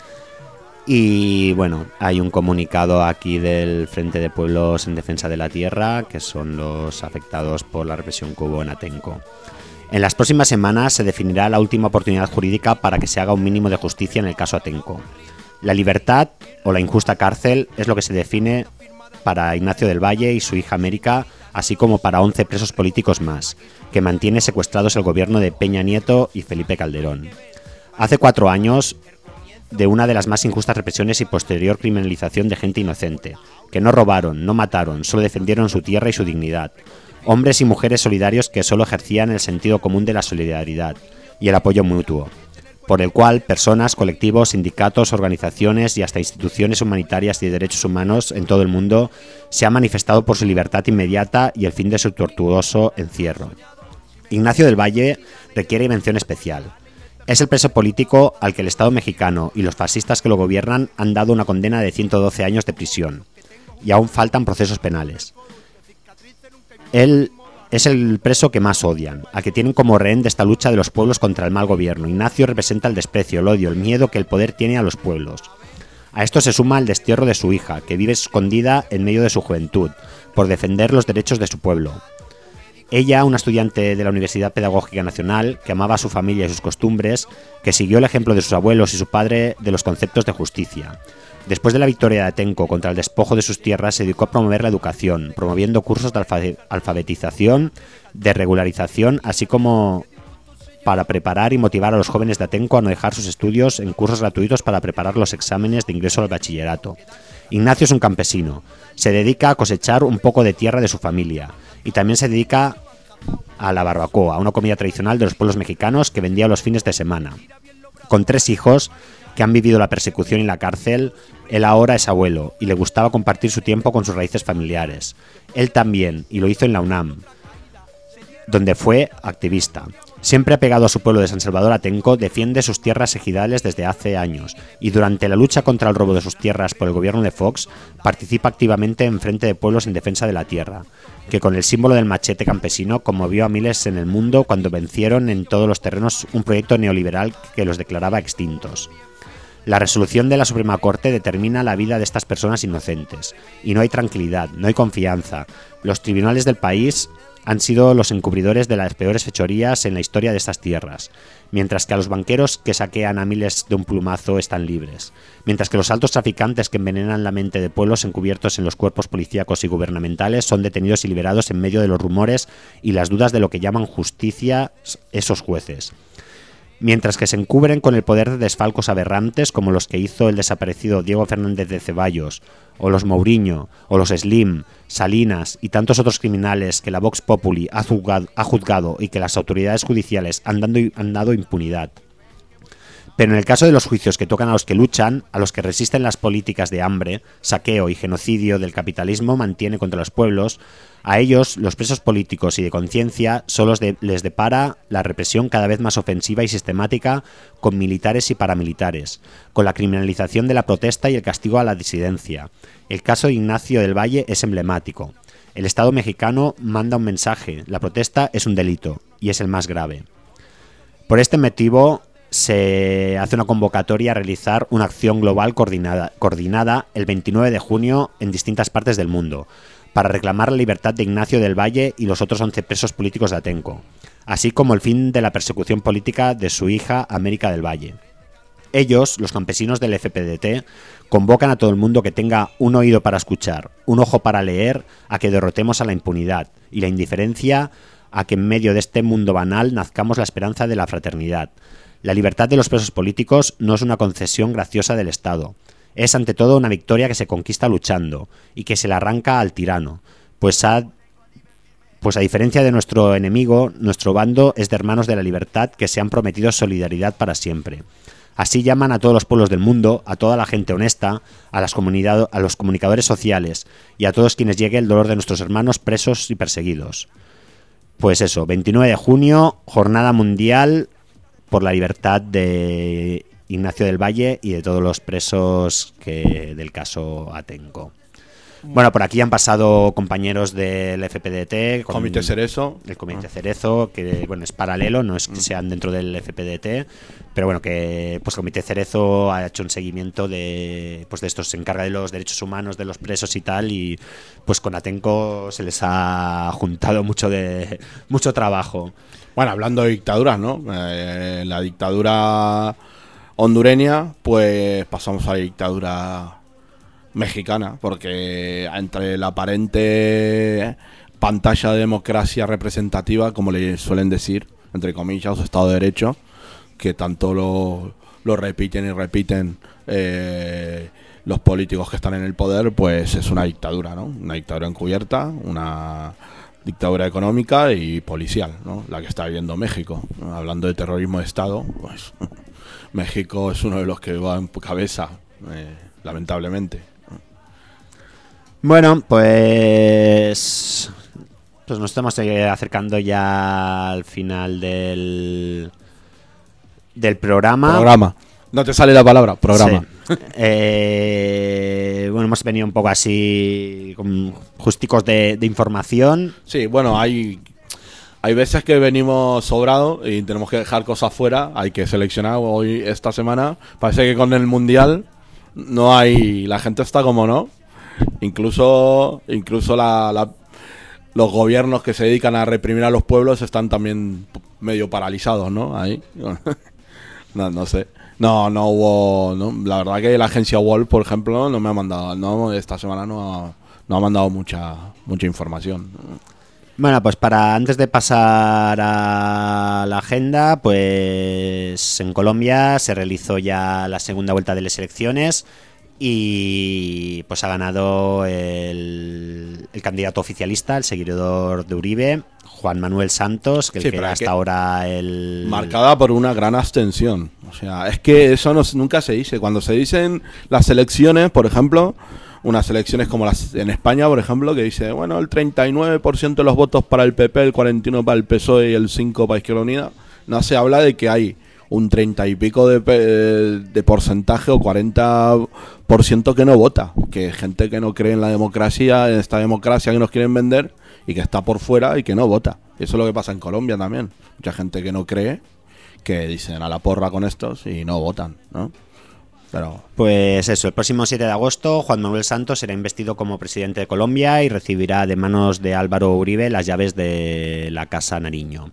Y bueno, hay un comunicado aquí del Frente de Pueblos en Defensa de la Tierra, que son los afectados por la represión que hubo en Atenco. En las próximas semanas se definirá la última oportunidad jurídica para que se haga un mínimo de justicia en el caso Atenco. La libertad o la injusta cárcel es lo que se define para Ignacio del Valle y su hija América, así como para once presos políticos más, que mantiene secuestrados el gobierno de Peña Nieto y Felipe Calderón. Hace cuatro años de una de las más injustas represiones y posterior criminalización de gente inocente, que no robaron, no mataron, solo defendieron su tierra y su dignidad. Hombres y mujeres solidarios que solo ejercían el sentido común de la solidaridad y el apoyo mutuo, por el cual personas, colectivos, sindicatos, organizaciones y hasta instituciones humanitarias y de derechos humanos en todo el mundo se han manifestado por su libertad inmediata y el fin de su tortuoso encierro. Ignacio del Valle requiere mención especial. Es el preso político al que el Estado mexicano y los fascistas que lo gobiernan han dado una condena de ciento doce años de prisión, y aún faltan procesos penales. Él es el preso que más odian, al que tienen como rehén de esta lucha de los pueblos contra el mal gobierno. Ignacio representa el desprecio, el odio, el miedo que el poder tiene a los pueblos. A esto se suma el destierro de su hija, que vive escondida en medio de su juventud, por defender los derechos de su pueblo. Ella, una estudiante de la Universidad Pedagógica Nacional, que amaba a su familia y sus costumbres, que siguió el ejemplo de sus abuelos y su padre de los conceptos de justicia. Después de la victoria de Atenco contra el despojo de sus tierras, se dedicó a promover la educación, promoviendo cursos de alfa alfabetización, de regularización, así como para preparar y motivar a los jóvenes de Atenco a no dejar sus estudios en cursos gratuitos para preparar los exámenes de ingreso al bachillerato. Ignacio es un campesino, se dedica a cosechar un poco de tierra de su familia y también se dedica a la barbacoa, una comida tradicional de los pueblos mexicanos que vendía los fines de semana. Con tres hijos, que han vivido la persecución y la cárcel, él ahora es abuelo y le gustaba compartir su tiempo con sus raíces familiares. Él también, y lo hizo en la UNAM, donde fue activista. Siempre apegado a su pueblo de San Salvador Atenco, defiende sus tierras ejidales desde hace años y durante la lucha contra el robo de sus tierras por el gobierno de Fox, participa activamente en Frente de Pueblos en Defensa de la Tierra, que con el símbolo del machete campesino conmovió a miles en el mundo cuando vencieron en todos los terrenos un proyecto neoliberal que los declaraba extintos. La resolución de la Suprema Corte determina la vida de estas personas inocentes, y no hay tranquilidad, no hay confianza. Los tribunales del país han sido los encubridores de las peores fechorías en la historia de estas tierras, mientras que a los banqueros que saquean a miles de un plumazo están libres, mientras que los altos traficantes que envenenan la mente de pueblos encubiertos en los cuerpos policíacos y gubernamentales son detenidos y liberados en medio de los rumores y las dudas de lo que llaman justicia esos jueces. Mientras que se encubren con el poder de desfalcos aberrantes como los que hizo el desaparecido Diego Fernández de Ceballos, o los Mourinho, o los Slim, Salinas y tantos otros criminales que la Vox Populi ha juzgado, ha juzgado y que las autoridades judiciales han dado, han dado impunidad. Pero en el caso de los juicios que tocan a los que luchan, a los que resisten las políticas de hambre, saqueo y genocidio del capitalismo mantiene contra los pueblos, a ellos, los presos políticos y de conciencia, solo les depara la represión cada vez más ofensiva y sistemática con militares y paramilitares, con la criminalización de la protesta y el castigo a la disidencia. El caso de Ignacio del Valle es emblemático. El Estado mexicano manda un mensaje, la protesta es un delito, y es el más grave. Por este motivo, se hace una convocatoria a realizar una acción global coordinada, coordinada el veintinueve de junio en distintas partes del mundo, para reclamar la libertad de Ignacio del Valle y los otros once presos políticos de Atenco, así como el fin de la persecución política de su hija América del Valle. Ellos, los campesinos del F P D T, convocan a todo el mundo que tenga un oído para escuchar, un ojo para leer, a que derrotemos a la impunidad y la indiferencia, a que en medio de este mundo banal nazcamos la esperanza de la fraternidad. La libertad de los presos políticos no es una concesión graciosa del Estado. Es ante todo una victoria que se conquista luchando y que se le arranca al tirano, pues a, pues a diferencia de nuestro enemigo, nuestro bando es de hermanos de la libertad que se han prometido solidaridad para siempre. Así llaman a todos los pueblos del mundo, a toda la gente honesta, a, las comunidad, a los comunicadores sociales y a todos quienes llegue el dolor de nuestros hermanos presos y perseguidos. Pues eso, veintinueve de junio, Jornada Mundial por la Libertad de Ignacio del Valle y de todos los presos que del caso Atenco. Bueno, por aquí han pasado compañeros del F P D T, con Comité Cerezo, el Comité Cerezo, que bueno, es paralelo, no es que sean dentro del F P D T, pero bueno, que pues el Comité Cerezo ha hecho un seguimiento de pues de esto, se encarga de los derechos humanos de los presos y tal, y pues con Atenco se les ha juntado mucho de mucho trabajo. Bueno, hablando de dictaduras, ¿no? Eh, la dictadura hondureña, pues pasamos a la dictadura mexicana, porque entre la aparente pantalla de democracia representativa, como le suelen decir, entre comillas, Estado de Derecho, que tanto lo, lo repiten y repiten eh, los políticos que están en el poder, pues es una dictadura, ¿no? Una dictadura encubierta, una dictadura económica y policial, ¿no? La que está viviendo México. Hablando de terrorismo de Estado, pues México es uno de los que va en cabeza, eh, lamentablemente. Bueno, pues pues nos estamos acercando ya al final del del programa. Programa. No te sale la palabra, programa. Sí. Eh, bueno, hemos venido un poco así con justicos de, de información. Sí, bueno, hay hay veces que venimos sobrados y tenemos que dejar cosas fuera. Hay que seleccionar. Hoy, esta semana, parece que con el Mundial no hay... La gente está como no. Incluso incluso la, la, los gobiernos que se dedican a reprimir a los pueblos están también medio paralizados, ¿no? Ahí. No, no sé. No, no hubo... No, la verdad que la agencia Wolf, por ejemplo, no me ha mandado... No, esta semana no ha, no ha mandado mucha mucha información. Bueno, pues para antes de pasar a la agenda, pues en Colombia se realizó ya la segunda vuelta de las elecciones y pues ha ganado el, el candidato oficialista, el seguidor de Uribe, Juan Manuel Santos, que, el Sí, que pero era hay hasta que- ahora el... Marcada por una gran abstención. O sea, es que eso no, nunca se dice. Cuando se dicen las elecciones, por ejemplo, unas elecciones como las en España, por ejemplo, que dice, bueno, el treinta y nueve por ciento de los votos para el P P, el cuarenta y uno por ciento para el P S O E y el cinco por ciento para Izquierda Unida, no se habla de que hay un treinta y pico de, pe- de porcentaje o cuarenta por ciento que no vota, que es gente que no cree en la democracia, en esta democracia que nos quieren vender y que está por fuera y que no vota. Eso es lo que pasa en Colombia también. Mucha gente que no cree, que dicen a la porra con estos y no votan, ¿no? Pero Pues eso, el próximo siete de agosto Juan Manuel Santos será investido como presidente de Colombia y recibirá de manos de Álvaro Uribe las llaves de la Casa Nariño.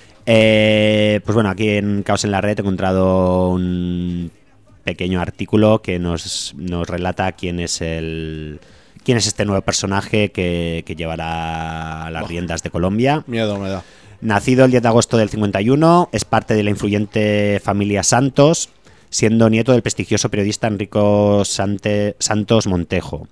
Eh, pues bueno, aquí en Caos en la Red he encontrado un pequeño artículo que nos, nos relata quién es el quién es este nuevo personaje que, que llevará las riendas de Colombia. miedo me da. Nacido el diez de agosto del cincuenta y uno, es parte de la influyente familia Santos, siendo nieto del prestigioso periodista Enrico Sante- Santos Montejo.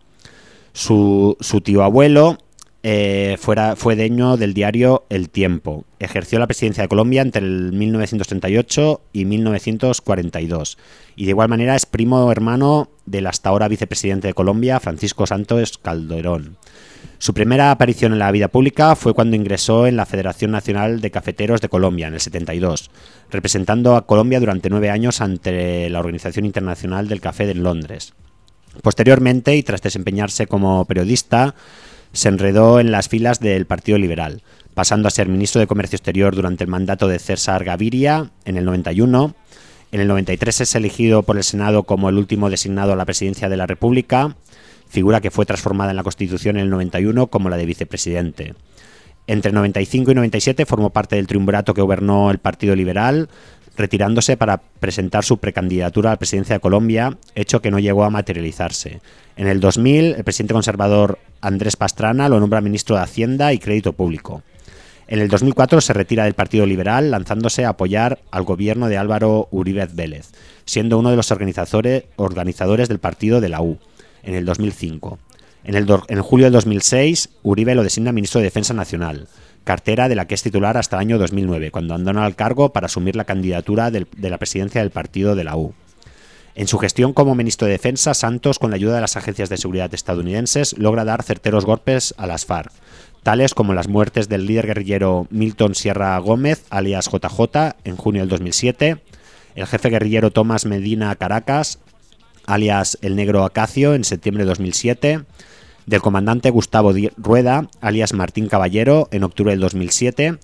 Su, su tío abuelo eh, fuera, fue dueño del diario El Tiempo. Ejerció la presidencia de Colombia entre el mil novecientos treinta y ocho y mil novecientos cuarenta y dos. Y de igual manera es primo hermano del hasta ahora vicepresidente de Colombia, Francisco Santos Calderón. Su primera aparición en la vida pública fue cuando ingresó en la Federación Nacional de Cafeteros de Colombia en el setenta y dos, representando a Colombia durante nueve años ante la Organización Internacional del Café de Londres. Posteriormente, y tras desempeñarse como periodista, se enredó en las filas del Partido Liberal, pasando a ser ministro de Comercio Exterior durante el mandato de César Gaviria en el noventa y uno. En el noventa y tres es elegido por el Senado como el último designado a la presidencia de la República, figura que fue transformada en la Constitución en el noventa y uno como la de vicepresidente. Entre noventa y cinco y noventa y siete formó parte del triunvirato que gobernó el Partido Liberal, retirándose para presentar su precandidatura a la presidencia de Colombia, hecho que no llegó a materializarse. En el dos mil, el presidente conservador Andrés Pastrana lo nombra ministro de Hacienda y Crédito Público. En el dos mil cuatro se retira del Partido Liberal, lanzándose a apoyar al gobierno de Álvaro Uribe Vélez, siendo uno de los organizadores, organizadores del partido de la U. En el dos mil cinco. En, el do, en julio del dos mil seis, Uribe lo designa ministro de Defensa Nacional, cartera de la que es titular hasta el año dos mil nueve, cuando abandona el cargo para asumir la candidatura del, de la presidencia del partido de la U. En su gestión como ministro de Defensa, Santos, con la ayuda de las agencias de seguridad estadounidenses, logra dar certeros golpes a las FARC, tales como las muertes del líder guerrillero Milton Sierra Gómez, alias J J, en junio del dos mil siete, el jefe guerrillero Tomás Medina Caracas, alias El Negro Acacio, en septiembre de dos mil siete, del comandante Gustavo Rueda, alias Martín Caballero, en octubre del dos mil siete,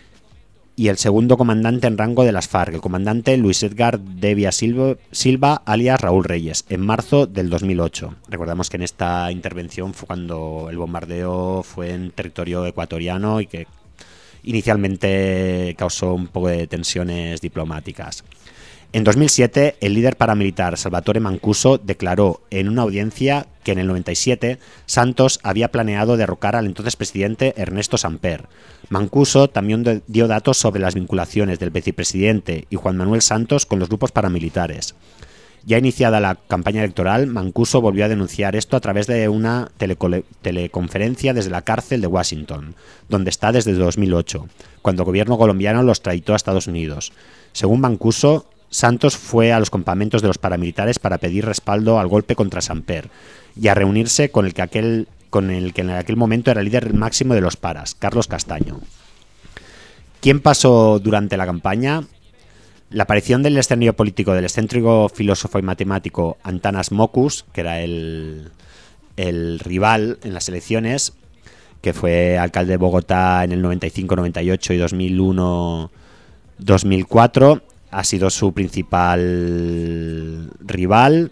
y el segundo comandante en rango de las FARC, el comandante Luis Edgar Devia Silva, Silva, alias Raúl Reyes, en marzo del dos mil ocho. Recordamos que en esta intervención fue cuando el bombardeo fue en territorio ecuatoriano y que inicialmente causó un poco de tensiones diplomáticas. En dos mil siete, el líder paramilitar Salvatore Mancuso declaró en una audiencia que en el noventa y siete Santos había planeado derrocar al entonces presidente Ernesto Samper. Mancuso también dio datos sobre las vinculaciones del vicepresidente y Juan Manuel Santos con los grupos paramilitares. Ya iniciada la campaña electoral, Mancuso volvió a denunciar esto a través de una teleco- teleconferencia desde la cárcel de Washington, donde está desde dos mil ocho, cuando el gobierno colombiano los extraditó a Estados Unidos. Según Mancuso, Santos fue a los campamentos de los paramilitares para pedir respaldo al golpe contra Samper y a reunirse con el que aquel, con el que en aquel momento era el líder máximo de los paras, Carlos Castaño. ¿Quién pasó durante la campaña? La aparición del escenario político del excéntrico filósofo y matemático Antanas Mockus, que era el, el rival en las elecciones, que fue alcalde de Bogotá en el noventa y cinco, noventa y ocho y dos mil uno, dos mil cuatro, ha sido su principal rival.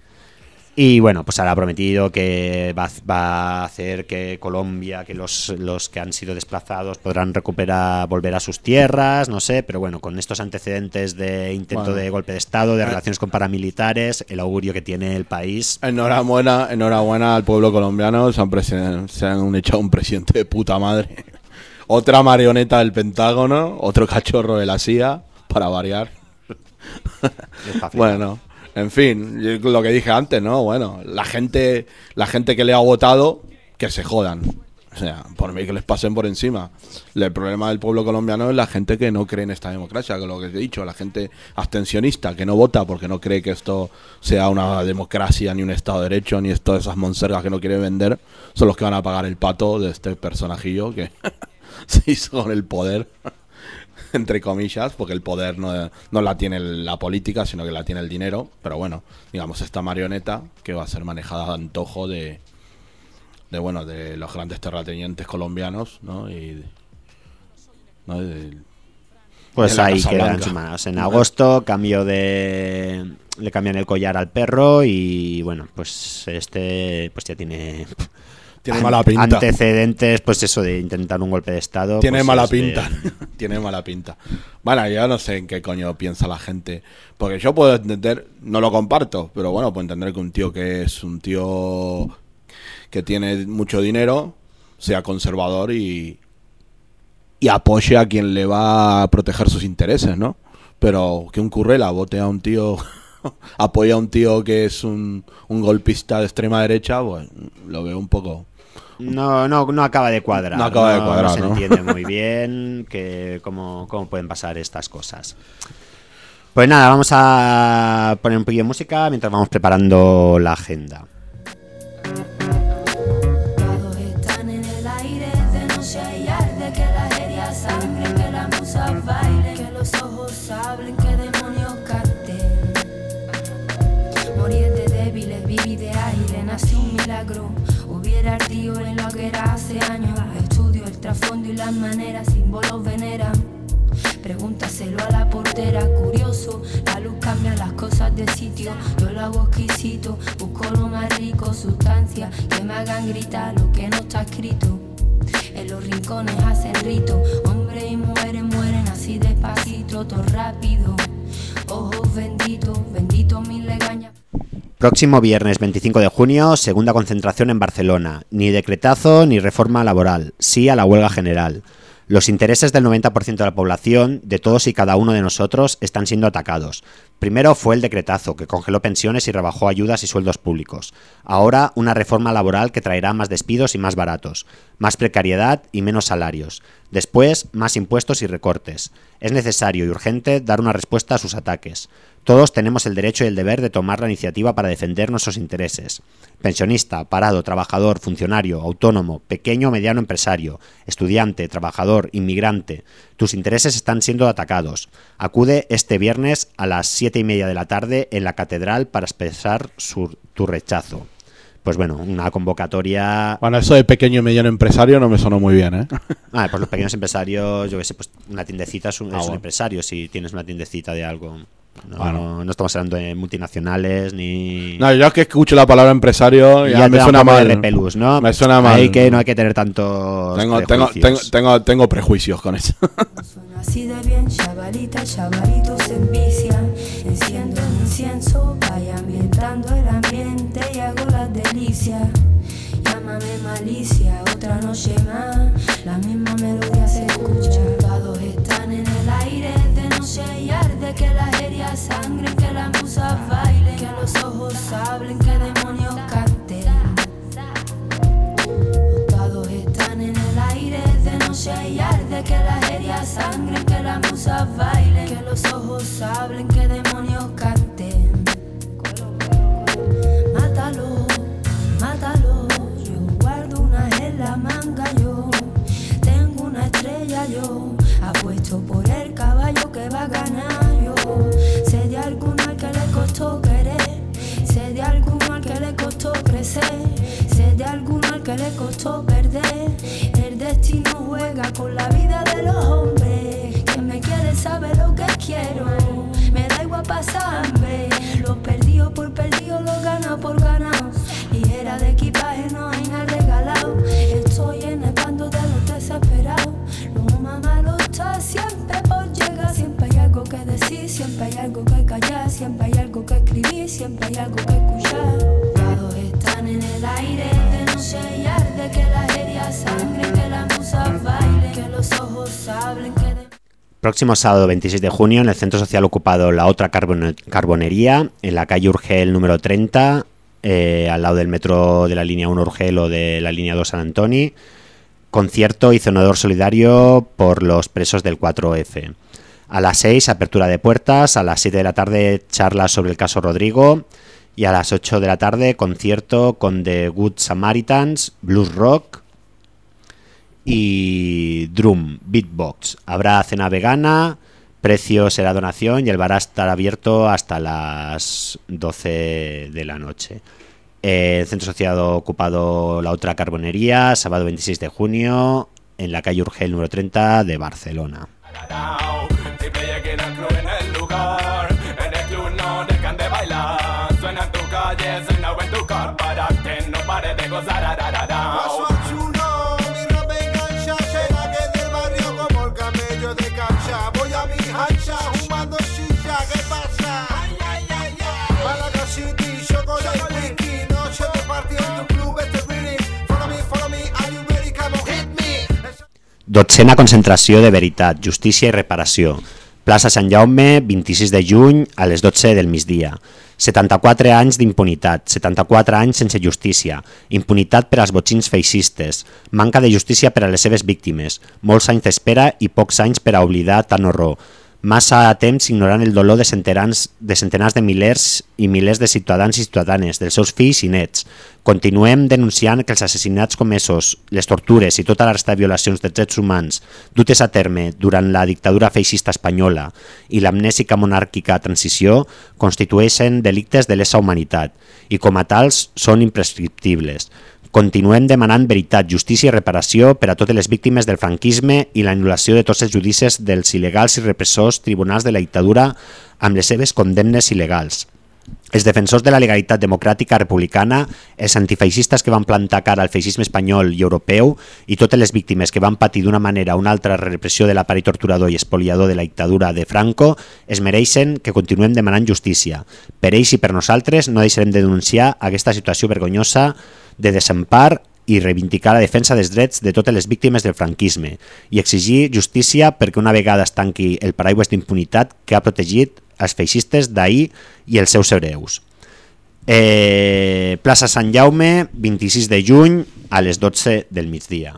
Y bueno, pues ahora ha prometido que va, va a hacer que Colombia, que los, los que han sido desplazados podrán recuperar, volver a sus tierras, no sé, pero bueno, con estos antecedentes de intento Bueno. de golpe de Estado, de Eh. relaciones con paramilitares, el augurio que tiene el país. Enhorabuena, enhorabuena al pueblo colombiano, se han, presen- se han echado un presidente de puta madre. Otra marioneta del Pentágono, otro cachorro de la C I A, para variar. Es fácil. Bueno, en fin, yo lo que dije antes, ¿no? Bueno, la gente, la gente que le ha votado, que se jodan. O sea, por mí que les pasen por encima. El problema del pueblo colombiano es la gente que no cree en esta democracia, que lo que he dicho, la gente abstencionista que no vota porque no cree que esto sea una democracia, ni un Estado de Derecho, ni todas esas monsergas que no quiere vender, son los que van a pagar el pato de este personajillo que se hizo con el poder, entre comillas, porque el poder no, no la tiene la política, sino que la tiene el dinero. Pero bueno, digamos, esta marioneta que va a ser manejada a antojo de... de bueno de los grandes terratenientes colombianos, ¿no? Y ¿no? De, pues de ahí Casa quedan Blanca. semanas. En agosto cambio de le cambian el collar al perro y bueno, pues este pues ya tiene tiene mala pinta. Antecedentes, pues eso de intentar un golpe de estado. Tiene pues mala es de- pinta. Tiene mala pinta. Bueno, yo no sé en qué coño piensa la gente, porque yo puedo entender, no lo comparto, pero bueno, puedo entender que un tío que es un tío que tiene mucho dinero sea conservador y y apoye a quien le va a proteger sus intereses, ¿no? Pero que un currela vote a un tío apoya a un tío que es un, un golpista de extrema derecha, pues lo veo un poco... No, no, no acaba de cuadrar. No acaba de cuadrar, se ¿no? entiende muy bien que cómo, cómo pueden pasar estas cosas. Pues nada, vamos a poner un poquillo de música mientras vamos preparando la agenda. Todos están en el aire de noche y arde, que la aérea sangre, que las musas bailen, que los ojos hablen, que demonios canten. Morir de débiles, viví de aire, nació un milagro. Hubiera ardido en la hoguera hace años. Estudio el trasfondo y las maneras, símbolos veneran. Pregúntaselo a la portera, curioso. La luz cambia las cosas de sitio. Yo lo hago exquisito, busco lo más rico, sustancias que me hagan gritar lo que no está escrito. En los rincones hacen rito, hombres y mujeres mueren así despacito, todo rápido. Ojos benditos, benditos mis legañas. Próximo viernes veinticinco de junio, segunda concentración en Barcelona. Ni decretazo ni reforma laboral, sí a la huelga general. Los intereses del noventa por ciento de la población, de todos y cada uno de nosotros, están siendo atacados. Primero fue el decretazo, que congeló pensiones y rebajó ayudas y sueldos públicos. Ahora una reforma laboral que traerá más despidos y más baratos, más precariedad y menos salarios. Después, más impuestos y recortes. Es necesario y urgente dar una respuesta a sus ataques. Todos tenemos el derecho y el deber de tomar la iniciativa para defender nuestros intereses. Pensionista, parado, trabajador, funcionario, autónomo, pequeño o mediano empresario, estudiante, trabajador, inmigrante. Tus intereses están siendo atacados. Acude este viernes a las siete y media de la tarde en la Catedral para expresar su, tu rechazo. Pues bueno, una convocatoria... Bueno, eso de pequeño y mediano empresario no me sonó muy bien, ¿eh? Ah, pues los pequeños empresarios, yo qué sé, pues una tiendecita es un, Ah, es un bueno. empresario, si tienes una tiendecita de algo. No, Bueno. no estamos hablando de multinacionales ni... No, yo es que escucho la palabra empresario y ya, ya te me da un suena poco de mal. repelús, ¿no? Me suena mal. Hay que, no hay que tener tantos Tengo, tengo, tengo, prejuicios. tengo, tengo prejuicios con eso. Suena así de bien, chavalita, chavalito se envician. Enciendo el incienso, vaya ambientando el ambiente y hago las delicias. Llámame malicia, otra noche más, la misma melodía se escucha. Todos están en el aire de noche y arde, que las heridas sangren, que las musas bailen, que los ojos hablen, que demonios canten. Todos están en el aire de noche y arde, que las heridas sangren, que las musas bailen, que los ojos hablen, que demonios canten. Mátalo, mátalo, yo guardo una en la manga, yo tengo una estrella, yo apuesto por el caballo que va a ganar, yo sé de alguno al que le costó querer, sé de alguno al que le costó crecer, sé de alguno al que le costó perder. El destino juega con la vida de los hombres. Quien me quiere sabe lo que quiero, me da igual pasar hambre. Los perdidos por perdidos, los ganados por ganados. Ligera de equipaje, no hay nada regalado. Estoy en el bando de los desesperados. Lo más malo está siempre por llegar. Siempre hay algo que decir, siempre hay algo que callar, siempre hay algo que escribir, siempre hay algo que escuchar. Todos están en el aire de noche y arde, que las heridas sangren, que las musas bailen, que los ojos hablen, que de... Próximo sábado veintiséis de junio en el Centro Social Ocupado La Otra Carbone- Carbonería, en la calle Urgel número treinta, eh, al lado del metro de la línea uno Urgel o de la línea dos San Antoni. concierto y cenador solidario por los presos del cuatro efe. A las seis, apertura de puertas. A las siete de la tarde, charlas sobre el caso Rodrigo. Y a las ocho de la tarde, concierto con The Good Samaritans, Blues Rock y Drum, Beatbox. Habrá cena vegana, precio será donación y el bar estará abierto hasta las doce de la noche. El centro social ocupado La Otra Carbonería, sábado veintiséis de junio, en la calle Urgel número treinta de Barcelona. Dotzena concentració de veritat, justícia i reparació. Plaça Sant Jaume, vint-i-sis de juny, a les dotze del migdia. setanta-quatre anys d'impunitat, setanta-quatre anys sense justícia, impunitat per als botxins feixistes, manca de justícia per a les seves víctimes, molts anys d'espera i pocs anys per a oblidar tant horror. Massa temps ignorant el dolor de centenars, de centenars de milers i milers de ciutadans i ciutadanes, dels seus fills i nets. Continuem denunciant que els assassinats comesos, les tortures i tota la resta de violacions de drets humans dutes a terme durant la dictadura feixista espanyola i l'amnèsica monàrquica transició constitueixen delictes de lesa humanitat i com a tals són imprescriptibles. Continuem demanant veritat, justícia i reparació per a totes les víctimes del franquisme i l'anul·lació de tots els judicis dels il·legals i repressors tribunals de la dictadura amb les seves condemnes il·legals. Els defensors de la legalitat democràtica republicana, els antifeixistes que van plantar cara al feixisme espanyol i europeu i totes les víctimes que van patir d'una manera o una altra repressió de l'aparell torturador i espoliador de la dictadura de Franco es mereixen que continuem demanant justícia. Per ells i per nosaltres no deixarem de denunciar aquesta situació vergonyosa de desempar i reivindicar la defensa dels drets de totes les víctimes del franquisme i exigir justícia perquè una vegada es tanqui el paraigües d'impunitat que ha protegit els feixistes d'ahir i els seus hereus. Eh, plaça Sant Jaume, vint-i-sis de juny, a les dotze del migdia.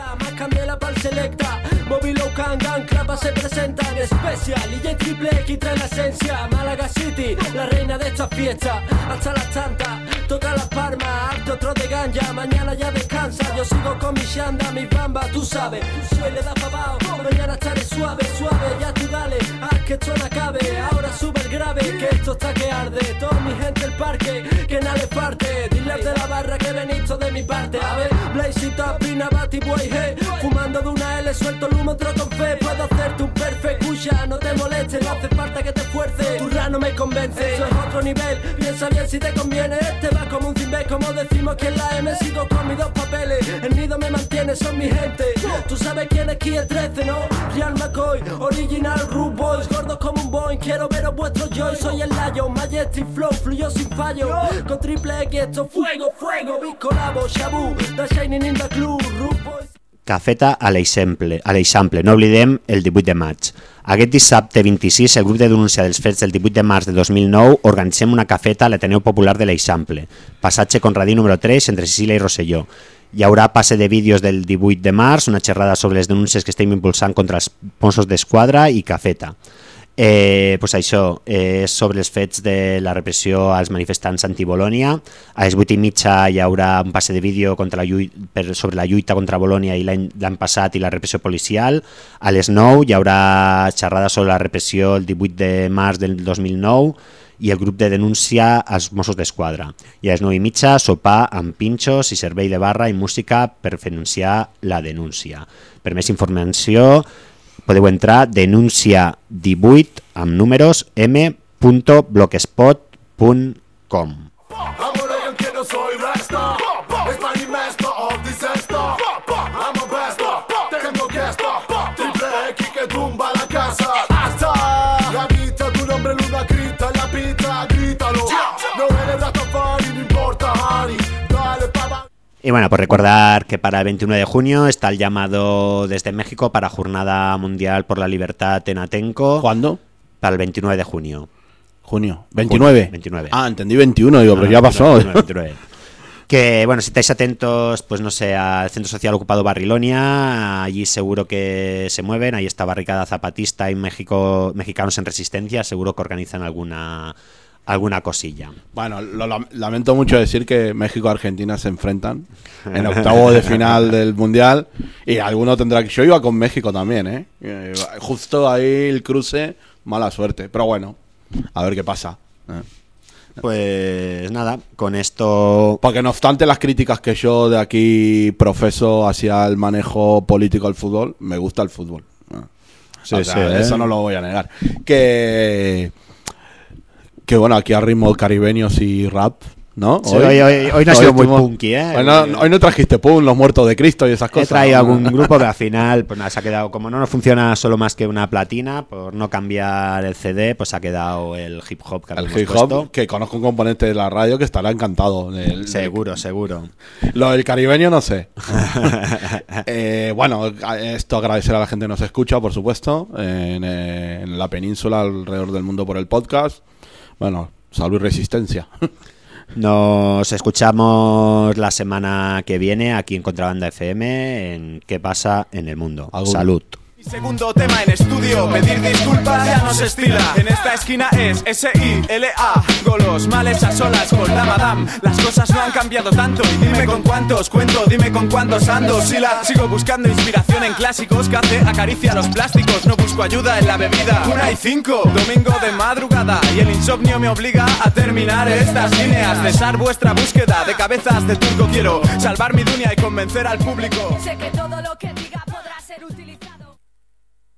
Móvil o Kangan, Clapa se presenta en especial y el triple X trae la esencia. Málaga City, la reina de esta fiesta. Hasta las tantas, toca las palmas, arte otro de ganja. Mañana ya descansa, yo sigo con mi chanda, mi bamba, tú sabes. Soy le da pa' abajo, mañana estaré suave, suave. Ya tú dale, haz que esto no acabe. Ahora sube el grave, que esto está que arde. Toda mi gente el parque, que nada le parte. Dile de la barra que venís de mi parte. A ver, Blaze Up, Pina, Bati, Boy, hey. Fumando de una L, suelto el humo, otro con fe. Puedo hacerte un perfect, cuya, no te molestes. No hace falta que te esfuerces, tu rap no me convence. Eso es otro nivel, piensa bien si te conviene. Este va como un zinbe, como decimos que en la M. Sigo con mis dos papeles, el nido me mantiene, son mi gente. Tú sabes quién es Kiel trece, ¿no? Real McCoy, original Rude Boys. Gordos como un Boeing, quiero veros vuestros joy. Soy el Lion, Majestic Flow, fluyo sin fallo. Con triple X esto fuego, fuego. Biscolabo, Shabu, The Shining in the Club, Rude Boys. Cafeta a l'Eixample, a l'Eixample, no oblidem el divuit de maig. Aquest dissabte vint-i-sis, el grup de denúncia dels fets del divuit de març de dos mil nou organitzem una cafeta a l'Ateneu Popular de l'Eixample, passatge Conradí número tres entre Sicília i Rosselló. Hi haurà passe de vídeos del divuit de març, una xerrada sobre les denúncies que estem impulsant contra els Mossos d'Esquadra i cafeta. Eh, pues això és eh, sobre els fets de la repressió als manifestants anti-Bolònia. A les vuit i mitja hi haurà un passe de vídeo contra la lluita, per, sobre la lluita contra Bolònia i l'any passat i la repressió policial. A les nou hi haurà xerrada sobre la repressió el divuit de març del dos mil nou i el grup de denúncia als Mossos d'Esquadra. I a les nou i mitja sopar amb pinxos i servei de barra i música per denunciar la denúncia. Per més informació podeu entrar denuncia divuit amb números m punto blogspot punt com. Y bueno, pues recordar que para el veintiuno de junio está el llamado desde México para Jornada Mundial por la Libertad en Atenco. ¿Cuándo? Para el veintinueve de junio. Junio. ¿veintinueve? veintinueve. Ah, entendí veintiuno, digo, No, pero no, ya pasó. veintinueve, veintinueve. Que, bueno, si estáis atentos, pues no sé, al Centro Social Ocupado Barrilonia, allí seguro que se mueven, ahí está Barricada Zapatista y México, Mexicanos en Resistencia, seguro que organizan alguna alguna cosilla. Bueno, lo lam- lamento mucho decir que México y Argentina se enfrentan en octavo de final del Mundial y alguno tendrá que... Yo iba con México también, ¿eh? Eh, Justo ahí el cruce, mala suerte, pero bueno, a ver qué pasa. ¿eh? Pues nada, con esto... Porque no obstante las críticas que yo de aquí profeso hacia el manejo político del fútbol, me gusta el fútbol. Sí, o sea, sí, ¿eh? eso no lo voy a negar. Que, que bueno, aquí a ritmo caribeños y rap, ¿no? Sí, hoy, hoy, hoy no ha sido muy estuvimos- punky, ¿eh? Hoy no, hoy no trajiste pum, los muertos de Cristo y esas He cosas. traído ¿no? algún grupo, pero al final, pues nada, se ha quedado, como no nos funciona solo más que una platina, por no cambiar el C D, pues ha quedado el hip hop que El habíamos hip hop, puesto. que conozco un componente de la radio que estará encantado. del- Seguro, seguro. Lo del caribeño no sé. Eh, bueno, esto agradecer a la gente que nos escucha, por supuesto, en, eh, en la península, alrededor del mundo por el podcast. Bueno, salud y resistencia. Nos escuchamos la semana que viene aquí en Contrabanda F M en ¿Qué pasa en el mundo? Agur. Salud. Segundo tema en estudio, pedir disculpas ya no se estila. En esta esquina es S I L A, con los males a solas con la madame. Las cosas no han cambiado tanto y dime con cuántos cuento, dime con cuántos ando. Si la sigo buscando inspiración en clásicos, que hace acaricia los plásticos. No busco ayuda en la bebida, una y cinco, domingo de madrugada. Y el insomnio me obliga a terminar estas líneas. Cesar vuestra búsqueda de cabezas de turco. Quiero salvar mi dunia y convencer al público. Sé que todo lo que diga podrá ser utilizado.